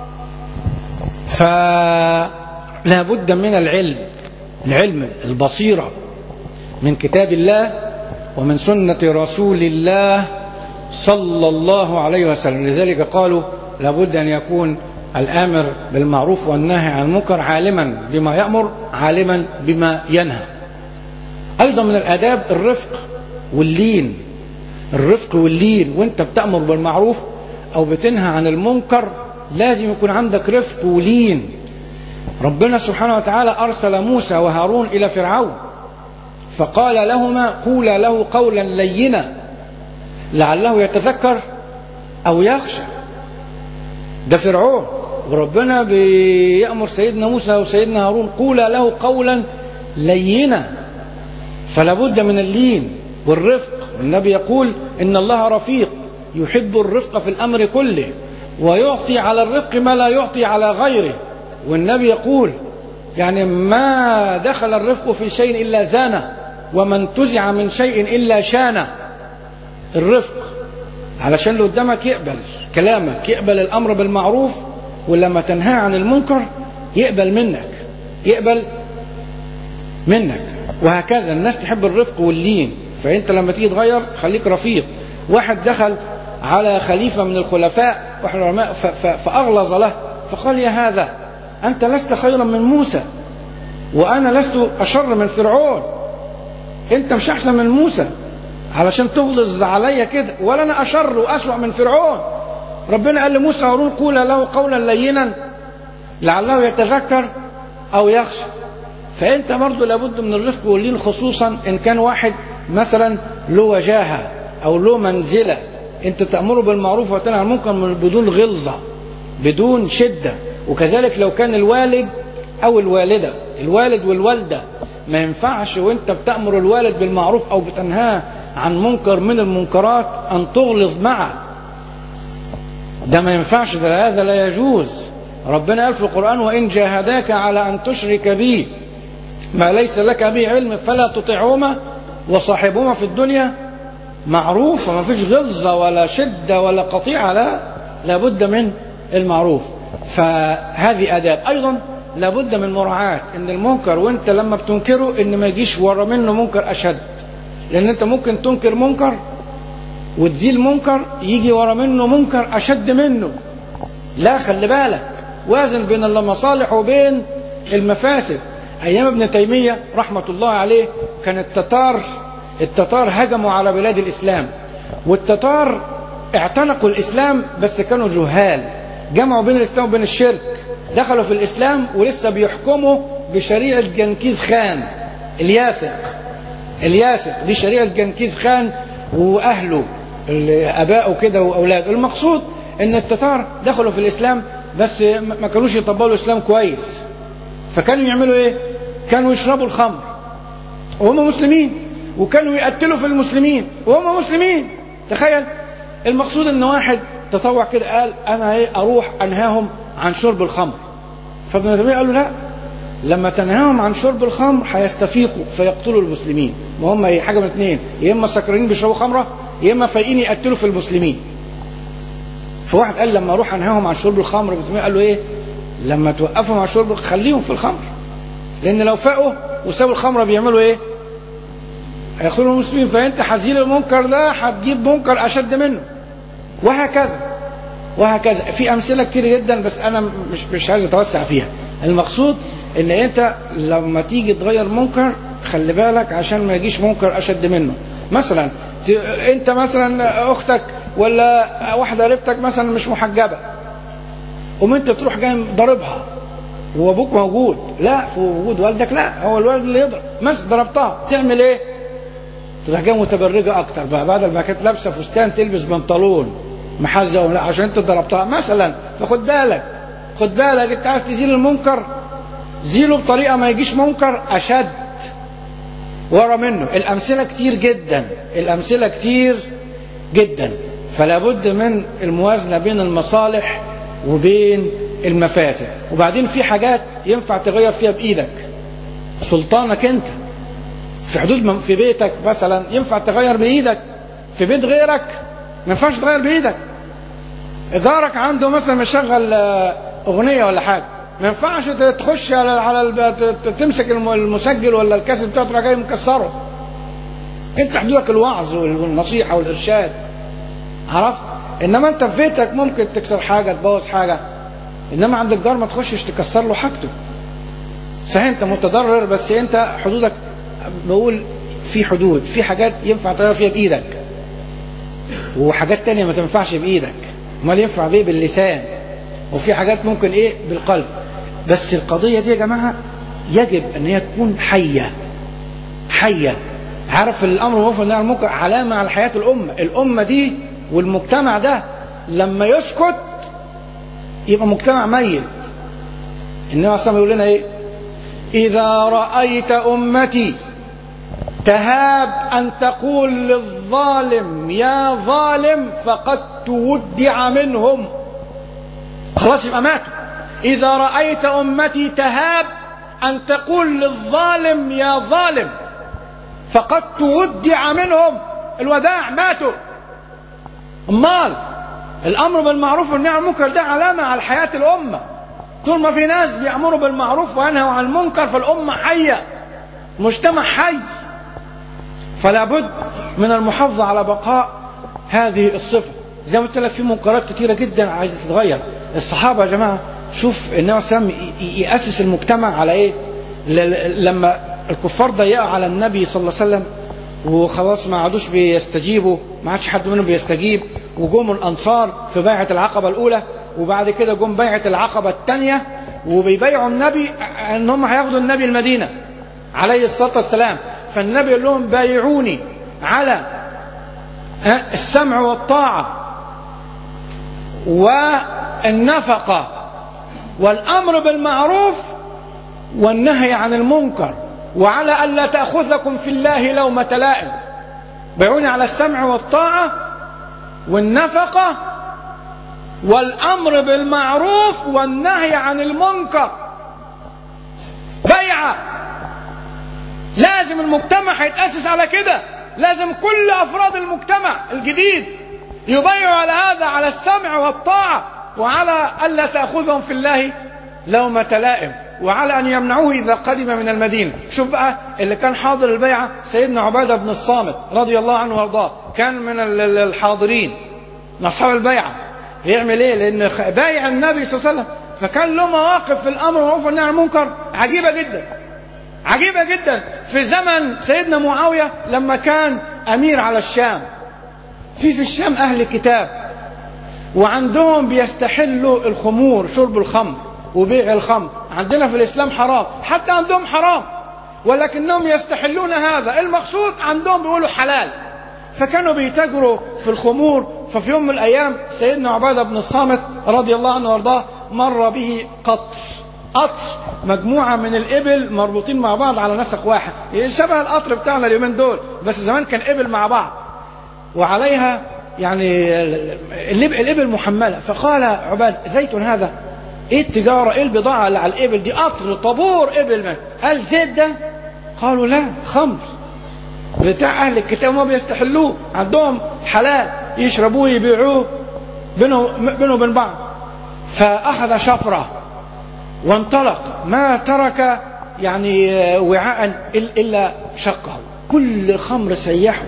Speaker 4: فلا بد من العلم، العلم البصيرة من كتاب الله ومن سنة رسول الله صلى الله عليه وسلم. لذلك قالوا لابد أن يكون الآمر بالمعروف والنهي عن المنكر عالما بما يأمر عالما بما ينهى. أيضا من الآداب الرفق واللين، الرفق واللين وانت بتأمر بالمعروف أو بتنهى عن المنكر لازم يكون عندك رفق ولين. ربنا سبحانه وتعالى أرسل موسى وهارون إلى فرعون فقال لهما قولا له قولا لينا لعله يتذكر أو يخشى. ده فرعون، وربنا بيأمر سيدنا موسى وسيدنا هارون قولا له قولا لينا. فلا بد من اللين والرفق. والنبي يقول إن الله رفيق يحب الرفق في الأمر كله ويعطي على الرفق ما لا يعطي على غيره. والنبي يقول يعني ما دخل الرفق في شيء إلا زانه وما انتزع من شيء إلا شانه. الرفق علشان اللي قدامك يقبل كلامك، يقبل الأمر بالمعروف، ولما تنهى عن المنكر يقبل منك يقبل منك وهكذا. الناس تحب الرفق واللين، فأنت لما تيجي تغير خليك رفيق. واحد دخل على خليفة من الخلفاء فأغلظ له فقال يا هذا أنت لست خيرا من موسى وأنا لست أشر من فرعون، أنت مش أحسن من موسى علشان تغلظ عليا كده، ولا أنا أشر وأسوأ من فرعون. ربنا قال لموسى هارون قولا له قولا لينا لعله يتذكر أو يخشى. فأنت برضو لابد من الرفق واللين، خصوصا إن كان واحد مثلا له وجاهة أو له منزلة، أنت تأمره بالمعروف وتنهى عن المنكر بدون غلظة بدون شدة. وكذلك لو كان الوالد أو الوالدة، الوالد والوالدة ما ينفعش وانت بتأمر الوالد بالمعروف أو بتنهاه عن منكر من المنكرات أن تغلظ معه. ده ما ينفعش، ده هذا لا يجوز. ربنا قال في القرآن وإن جاهداك على أن تشرك بي ما ليس لك به علم فلا تطعهما وصاحبهما في الدنيا معروف. ما فيش غلظة ولا شدة ولا قطيعة، لا، لابد من المعروف. فهذه آداب. أيضا لابد من مراعاة ان المنكر وانت لما بتنكره ان ما يجيش ورا منه منكر أشد، لأن انت ممكن تنكر منكر وتزيل منكر يجي ورا منه منكر أشد منه. لا، خلي بالك، وازن بين المصالح وبين المفاسد. أيام ابن تيمية رحمة الله عليه كان التتار التتار هجموا على بلاد الإسلام، والتتار اعتنقوا الإسلام بس كانوا جهال، جمعوا بين الإسلام وبين الشرك، دخلوا في الإسلام ولسه بيحكموا بشريعة جنكيز خان الياسق. الياسق دي شريعة جنكيز خان وأهله أباءه كده وأولاده. المقصود ان التتار دخلوا في الإسلام بس ما كانوش يطبقوا الإسلام كويس، فكانوا يعملوا ايه؟ كانوا يشربوا الخمر وهم مسلمين، وكانوا يقتلوا في المسلمين وهم مسلمين. تخيل. المقصود ان واحد تطوع كده قال انا ايه اروح انهاهم عن شرب الخمر، فابن تيمية قال له لا، لما تنهاهم عن شرب الخمر هيستفيقوا فيقتلوا المسلمين، وهم ايه حاجه من اثنين، يا اما سكرانين بيشربوا خمره يا اما فايقين يقتلوا في المسلمين. فواحد قال لما اروح انهاهم عن شرب الخمر، ابن تيمية قال له ايه؟ لما توقفهم عن شرب خليهم في الخمر، لان لو فاقوا وسابوا الخمره بيعملوا ايه؟ هيقتلوا المسلمين، فانت هتزيل المنكر ده هتجيب منكر اشد منه، وهكذا وهكذا. في امثله كتير جدا بس انا مش مش عايز اتوسع فيها. المقصود ان انت لما تيجي تغير منكر خلي بالك عشان ما يجيش منكر اشد منه. مثلا انت مثلا اختك ولا واحده قريبتك مثلا مش محجبه، قوم انت تروح جاي ضاربها وابوك موجود، لا في وجود والدك، لا هو الوالد اللي يضرب، مثلا ضربتها تعمل ايه؟ تروح جايه متبرجه اكتر بقى، بدل ما كانت لابسه فستان تلبس بنطلون محزه، لا عشان انت ضربتها مثلا. فخد بالك خد بالك انت عايز تزيل المنكر زيله بطريقه ما يجيش منكر اشد ورا منه. الامثله كتير جدا، الامثله كتير جدا. فلا بد من الموازنه بين المصالح وبين المفاسد. وبعدين في حاجات ينفع تغير فيها بايدك، سلطانك انت في حدود في بيتك مثلا ينفع تغير بايدك، في بيت غيرك ما ينفعش تغير بايدك. جارك عنده مثلا مشغل اغنيه ولا حاجه، ما ينفعش تخش على على تمسك المسجل ولا الكاسيت بتاعه تروح جاي مكسره. انت حدودك الوعظ والنصيحه والارشاد، عرفت؟ انما انت في بيتك ممكن تكسر حاجه تبوظ حاجه، انما عند الجار ما تخشش تكسر له حاجته. صحيح انت متضرر بس انت حدودك، بقول في حدود، في حاجات ينفع تغير فيها بايدك وحاجات تانية ما تنفعش بايدك، امال ينفع بيه باللسان، وفي حاجات ممكن ايه بالقلب. بس القضية دي يا جماعة يجب ان هي تكون حية حية. عارف الامر والنهي عن المنكر علامة على حياة الامة. الامة دي والمجتمع ده لما يسكت يبقى مجتمع ميت. النبي عليه الصلاة والسلام يقول لنا ايه؟ اذا رأيت امتي تهاب أن تقول للظالم يا ظالم فقد تودع منهم، خلاص يبقى ماتوا. إذا رأيت أمتي تهاب أن تقول للظالم يا ظالم فقد تودع منهم، الوداع، ماتوا. أمال الأمر بالمعروف والنهي عن المنكر ده علامة على حياة الأمة. طول ما في ناس بيأمروا بالمعروف وينهوا عن المنكر فالأمة حية، مجتمع حي. فلا بد من المحافظة على بقاء هذه الصفة. زي ما قلت لك في منكرات كتيرة جدا عايزة تتغير. الصحابة يا جماعة شوف النبي صلى الله عليه وسلم يأسس المجتمع على ايه؟ لما الكفار ضيقوا على النبي صلى الله عليه وسلم وخلاص ما عادوش بيستجيبوا، ما عادش حد منهم بيستجيب، وجم الأنصار في بيعة العقبة الأولى، وبعد كده جم بيعة العقبة الثانية وبيبيعوا النبي ان هم هياخدوا النبي المدينة عليه الصلاة والسلام. فالنبي يقول لهم بايعوني على السمع والطاعة والنفقة والأمر بالمعروف والنهي عن المنكر، وعلى ألا تأخذكم في الله لومة لائم. بايعوني على السمع والطاعة والنفقة
Speaker 3: والأمر بالمعروف والنهي عن المنكر. بيعة لازم المجتمع هيتأسس على كده، لازم كل أفراد المجتمع الجديد يبيعوا على هذا، على السمع والطاعة، وعلى ألا تأخذهم في الله لومة لائم، وعلى أن يمنعوه إذا قدم من المدينة. شوف بقى اللي كان حاضر البيعة سيدنا عبادة بن الصامت رضي الله عنه وارضاه، كان من الحاضرين من أصحاب البيعة. يعمل إيه؟ لأن بايع النبي صلى الله عليه وسلم، فكان له مواقف في الأمر والمعروف والنهي عن المنكر عجيبة جدا، عجيبة جدا. في زمن سيدنا معاوية لما كان أمير على الشام، في في الشام أهل كتاب، وعندهم بيستحلوا الخمور، شرب الخمر وبيع الخمر. عندنا في الإسلام حرام، حتى عندهم حرام، ولكنهم يستحلون هذا. المقصود عندهم بيقولوا حلال، فكانوا بيتاجروا في الخمور. ففي يوم من الأيام سيدنا عبادة بن الصامت رضي الله عنه وارضاه مر به قطر، قطر مجموعة من الإبل مربوطين مع بعض على نسق واحد، شبه القطر بتاعنا اليومين دول، بس زمان كان إبل مع بعض وعليها يعني الإبل محملة. فقال عباد: زيت هذا؟ ايه التجارة، ايه البضاعة اللي على الإبل دي؟ قطر، طابور إبل. من قال زيت ده؟ قالوا لا، خمر بتاع أهل الكتاب، ما بيستحلوه، عندهم حلال يشربوه يبيعوه بينه بينه وبين بعض. فأخذ شفرة وانطلق، ما ترك يعني وعاء إلا شقه، كل خمر سيحه.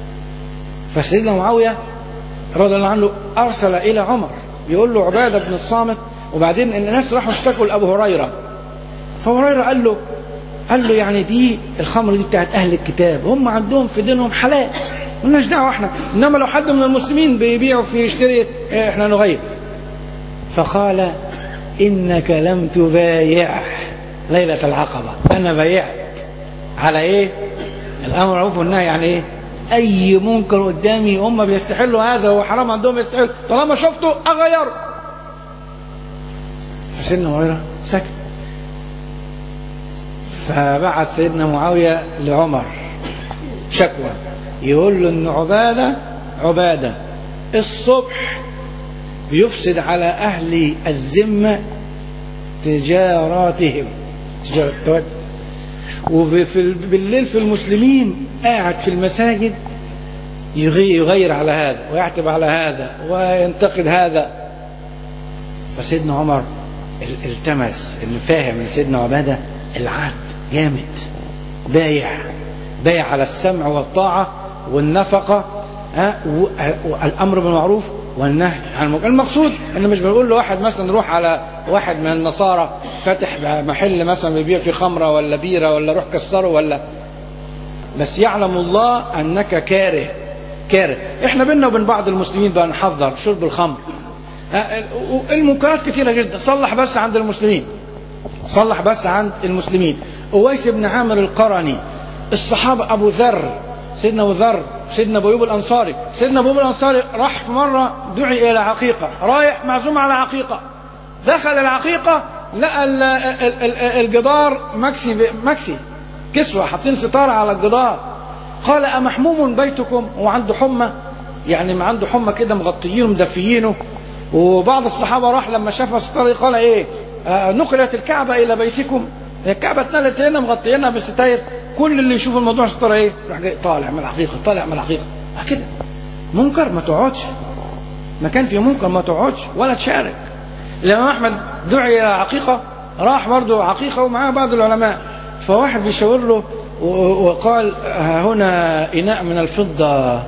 Speaker 3: فسيدنا معاوية رضي الله عنه أرسل إلى عمر يقول له: عبادة بن الصامت. وبعدين الناس راحوا اشتكوا لأبو هريرة، فهريرة قال له قال له يعني دي الخمر دي بتاعت أهل الكتاب، هم عندهم في دينهم حلال، مالناش دعوة احنا، إنما لو حد من المسلمين بيبيعوا في يشتري احنا نغير. فقال: إنك لم تبايع ليلة العقبة. أنا بايعت على إيه؟ الأمر معروف والنهي يعني إيه؟ أي منكر قدامي هم بيستحلوا هذا وهو حرام عندهم يستحلوا، طالما شفته أغيره. فسيدنا معاوية سكت. فبعث سيدنا معاوية لعمر شكوى، يقول له إن عبادة عبادة الصبح بيفسد على أهل الذمة تجاراتهم، تجارات، وبالليل في المسلمين قاعد في المساجد يغير على هذا ويعتب على هذا وينتقد هذا. فسيدنا عمر التمس انه فاهم من سيدنا عبادة العهد جامد، بايع بايع على السمع والطاعة والنفقة، والأمر بالمعروف والنهي عن المنكر. المقصود انه مش بنقول له واحد مثلا روح على واحد من النصارى فاتح محل مثلا بيبيع فيه خمرة ولا بيرة ولا روح كسره ولا، بس يعلم الله انك كاره كاره. احنا بيننا وبين بعض المسلمين بقى نحذر شرب الخمر، المنكرات كثيرة جدا، صلح بس عند المسلمين، صلح بس عند المسلمين. أويس بن عامر القرني، الصحابة، أبو ذر، سيدنا أبو ذر، سيدنا أبو أيوب الأنصاري. سيدنا أبو أيوب الأنصاري راح في مرة دعي إلى عقيقة، رايح معزوم على عقيقة، دخل العقيقة لقى الجدار مكسي مكسي كسوة، حاطين ستارة على الجدار. قال: أمحموم بيتكم؟ وعنده حمى، يعني ما عنده حمى كده مغطيينه مدفيينه. وبعض الصحابة راح لما شاف الستارة قال: إيه آه نقلت الكعبة إلى بيتكم؟ الكعبة اتنقلت هنا مغطيينها بالستاير. كل اللي يشوف الموضوع ستارة إيه راح جاي طالع من الحقيقة، طالع من الحقيقة كده. منكر ما تقعدش، ما كان في منكر ما تقعدش ولا تشارك. الإمام أحمد دعي إلى عقيقة، راح برضه عقيقة ومعاه بعض العلماء، فواحد بيشاور له وقال: هنا إناء من الفضة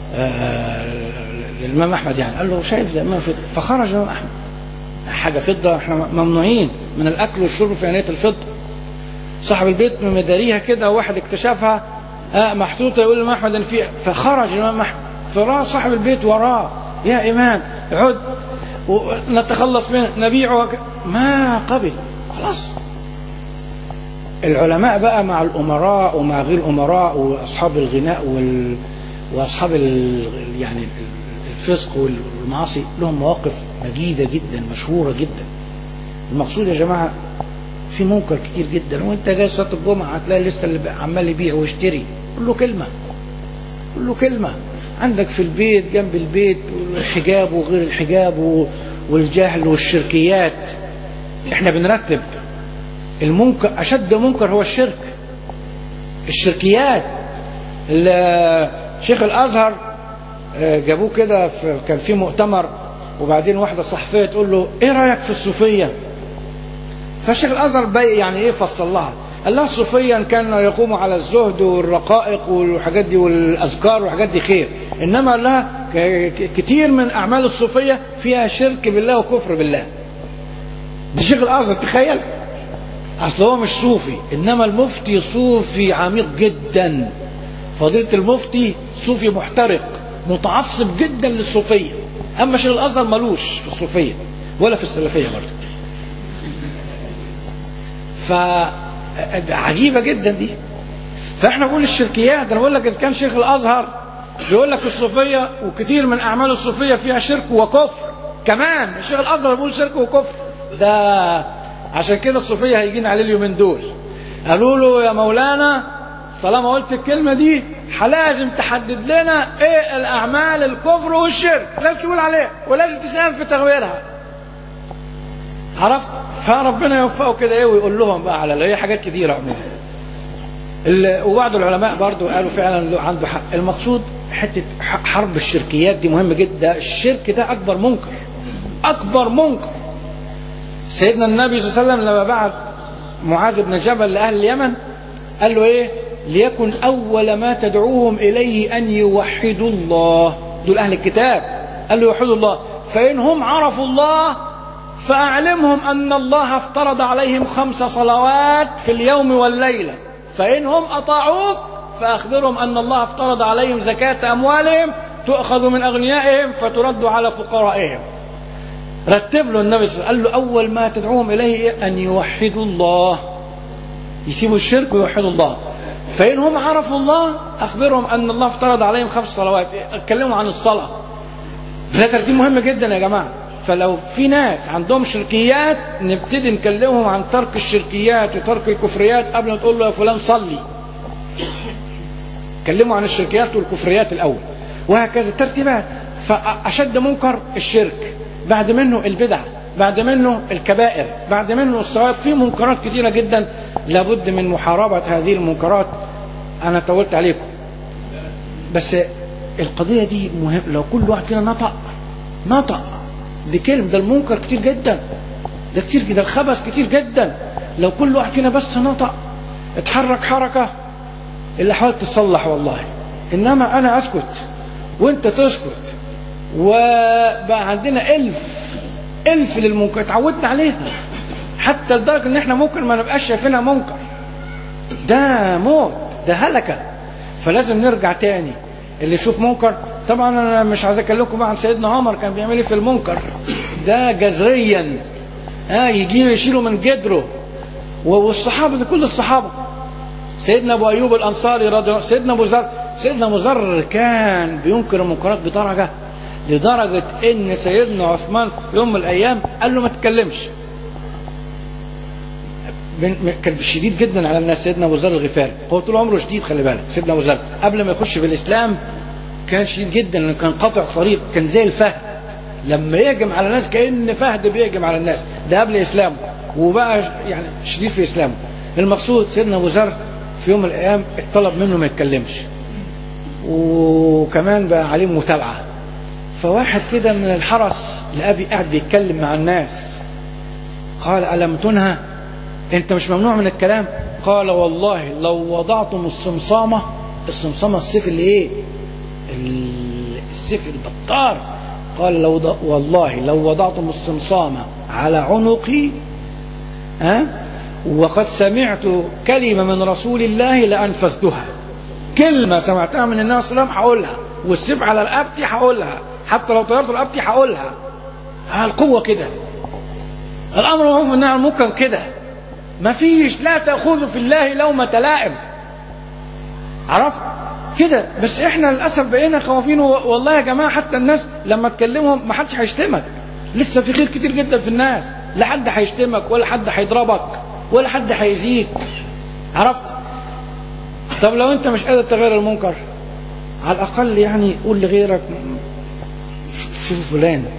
Speaker 3: الإمام أحمد، يعني قال له: شايف ده إمام فضة؟ فخرج الإمام أحمد، حاجة فضة احنا ممنوعين من الأكل والشرب في آنية الفضة. صاحب البيت مداريها كده، وواحد اكتشفها آه محطوطة، يقول الإمام أحمد إن فيها. فخرج الإمام أحمد، فراه صاحب البيت وراه: يا إمام عد ونتخلص منه نبيعه. ما قبل، خلاص. العلماء بقى مع الأمراء ومع غير الأمراء وأصحاب الغناء وال... وأصحاب ال... يعني الفسق والمعاصي لهم مواقف مجيدة جدا مشهورة جدا. المقصود يا جماعة في منكر كتير جدا، وانت جاي صلاة الجمعة هتلاقي لسه اللي عمال يبيع ويشتري. قول له كلمة، قول له كلمة. عندك في البيت جنب البيت الحجاب وغير الحجاب و...
Speaker 4: والجهل والشركيات. احنا بنرتب المنكر، اشد منكر هو الشرك، الشركيات. شيخ الازهر جابوه كده، كان في مؤتمر، وبعدين واحده صحفيه تقول له ايه رايك في الصوفيه؟ فالشيخ الازهر بي يعني ايه فصل لها، قال لها صوفيا كانوا يقوموا على الزهد والرقائق والحاجات دي والاذكار والحاجات دي خير، انما قال لها كتير من اعمال الصوفيه فيها شرك بالله وكفر بالله. ده شيخ الازهر، تخيل. اصل هو مش صوفي، انما المفتي صوفي عميق جدا. فضيلة المفتي صوفي محترق متعصب جدا للصوفيه، اما شيخ الازهر ملوش في الصوفيه ولا في السلفيه برضه. فعجيبه جدا دي. فاحنا بنقول الشركيات، انا بقول لك اذا كان شيخ الازهر بيقول لك الصوفيه وكثير من اعمال الصوفيه فيها شرك وكفر، كمان الشيخ الازهر بيقول شرك وكفر. ده عشان كده الصوفيه هيجين عليه اليومين دول، قالوا له يا مولانا طالما قلت الكلمه دي لازم تحدد لنا ايه الاعمال الكفر والشرك، لازم تقول عليها ولازم تساهم في تغييرها. عرفت؟ فربنا يوفقه كده ايه ويقول لهم بقى على اللي هي حاجات كثيره عموما. وبعض العلماء برضو قالوا فعلا عنده حق. المقصود حته حرب الشركيات دي مهمه جدا. الشرك ده اكبر منكر، اكبر منكر. سيدنا النبي صلى الله عليه وسلم لما بعت معاذ بن جبل لاهل اليمن قال له ايه؟ ليكن اول ما تدعوهم اليه ان يوحدوا الله. دول اهل الكتاب، قال له يوحدوا الله، فان هم عرفوا الله فأعلمهم أن الله افترض عليهم خمس صلوات في اليوم والليلة، فإن هم أطاعوك فأخبرهم أن الله افترض عليهم زكاة أموالهم تؤخذ من أغنيائهم فترد على فقرائهم. رتب له النبي صلى الله عليه وسلم، قال له أول ما تدعوهم إليه أن يوحدوا الله، يسيبوا الشرك ويوحدوا الله. فإن هم عرفوا الله أخبرهم أن الله افترض عليهم خمس صلوات. اتكلموا عن الصلاة. ده ترتيب مهم جدا يا جماعة. فلو في ناس عندهم شركيات نبتدي نكلمهم عن ترك الشركيات وترك الكفريات قبل ما تقول له يا فلان صلي. كلموا عن الشركيات والكفريات الأول، وهكذا ترتيبات. فأشد منكر الشرك، بعد منه البدع، بعد منه الكبائر، بعد منه الصغائر. في منكرات كثيرة جدا لابد من محاربة هذه المنكرات. أنا طولت عليكم بس القضية دي مهم. لو كل واحد فينا نطق نطق بكلمة، ده المنكر كتير جدا، ده كتير جدا، الخبث كتير جدا. لو كل واحد فينا بس نطق اتحرك حركة الأحوال تصلح والله. إنما أنا أسكت وأنت تسكت وبقى عندنا ألف ألف للمنكر، اتعودنا عليه حتى لدرجة إن إحنا ممكن ما نبقاش شايفينها منكر. ده موت، ده هلكة. فلازم نرجع تاني. اللي يشوف منكر، طبعا انا مش عايز اكلمكم عن سيدنا عمر كان بيعمل ايه في المنكر ده جذريا، اه يجي يشيله من جدره. والصحابه دي كل الصحابه، سيدنا ابو ايوب الانصاري رضي الله، سيدنا ابو ذر، سيدنا ابو ذر كان بينكر المنكرات بدرجه لدرجه ان سيدنا عثمان في يوم من الايام قال له ما تتكلمش. كان شديد جدا على الناس. سيدنا ابو ذر الغفاري هو طول عمره شديد، خلي بالك. سيدنا ابو ذر قبل ما يخش في الاسلام كان شديد جدا، لانه كان قاطع طريق، كان زي الفهد لما يهجم على الناس كأن فهد بيهجم على الناس. ده قبل اسلامه، وبقى يعني شديد في اسلامه. المقصود سيدنا ابو ذر في يوم من الايام اتطلب منه ما يتكلمش، وكمان بقى عليه متابعه. فواحد كده من الحرس لأبي قاعد بيتكلم مع الناس، قال ألم تنهى؟ انت مش ممنوع من الكلام؟ قال والله لو وضعتم الصمصامة، الصمصامة السيف اللي ايه، السيف البطار، قال لو ض... والله لو وضعتم الصمصامة على عنقي ها وقد سمعت كلمة من رسول الله لأنفذتها. كلمة سمعتها من النبي صلى الله عليه وسلم هقولها، والسيف على رقبتي هقولها، حتى لو طيرت رقبتي هقولها. القوة كده، الأمر معروف والنهي عن المنكر كده، ما فيش لا تأخذ في الله لومة لائم. عرفت كده؟ بس احنا للأسف بقينا خوافين. والله يا جماعة حتى الناس لما تكلمهم ما حدش هيشتمك، لسه في خير كتير جدا في الناس، لا حد هيشتمك ولا حد هيضربك ولا حد هيزيك. عرفت؟ طب لو انت مش قادر تغير المنكر، على الأقل يعني قول لغيرك شوف فلان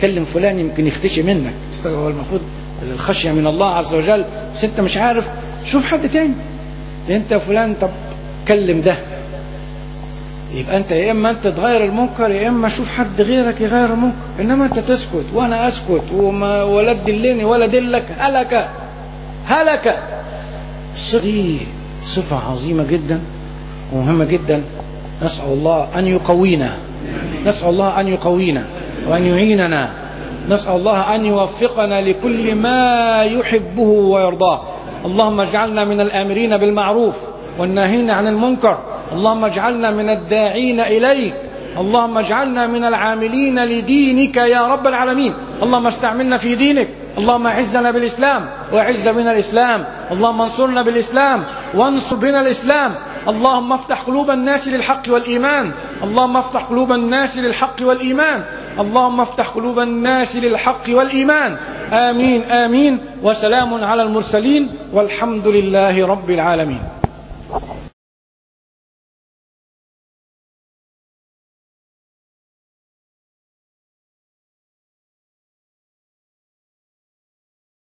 Speaker 4: تكلم فلان يمكن يختشي منك، هو المفروض الخشية من الله عز وجل، بس انت مش عارف، شوف حد تاني. انت فلان طب كلم ده، يبقى انت يا اما انت تغير المنكر يا اما شوف حد غيرك يغير المنكر. انما انت تسكت وانا اسكت وما ولا تدلني ولا دلك، هلك هلك. دي صفة عظيمة جدا ومهمة جدا. نسأل الله أن يقوينا، نسأل الله أن يقوينا وأن يعيننا، نسأل الله أن يوفقنا لكل ما يحبه ويرضاه. اللهم اجعلنا من الآمرين بالمعروف والناهين عن المنكر، اللهم اجعلنا من الداعين إليك، اللهم اجعلنا من العاملين لدينك يا رب العالمين. اللهم استعملنا في دينك، اللهم اعزنا بالإسلام واعز بنا الإسلام، اللهم انصرنا بالإسلام وانصر بنا الإسلام، اللهم افتح قلوب الناس للحق والإيمان، اللهم افتح قلوب الناس للحق والإيمان، اللهم افتح قلوب الناس للحق والإيمان. آمين آمين. وسلام على المرسلين والحمد لله رب العالمين.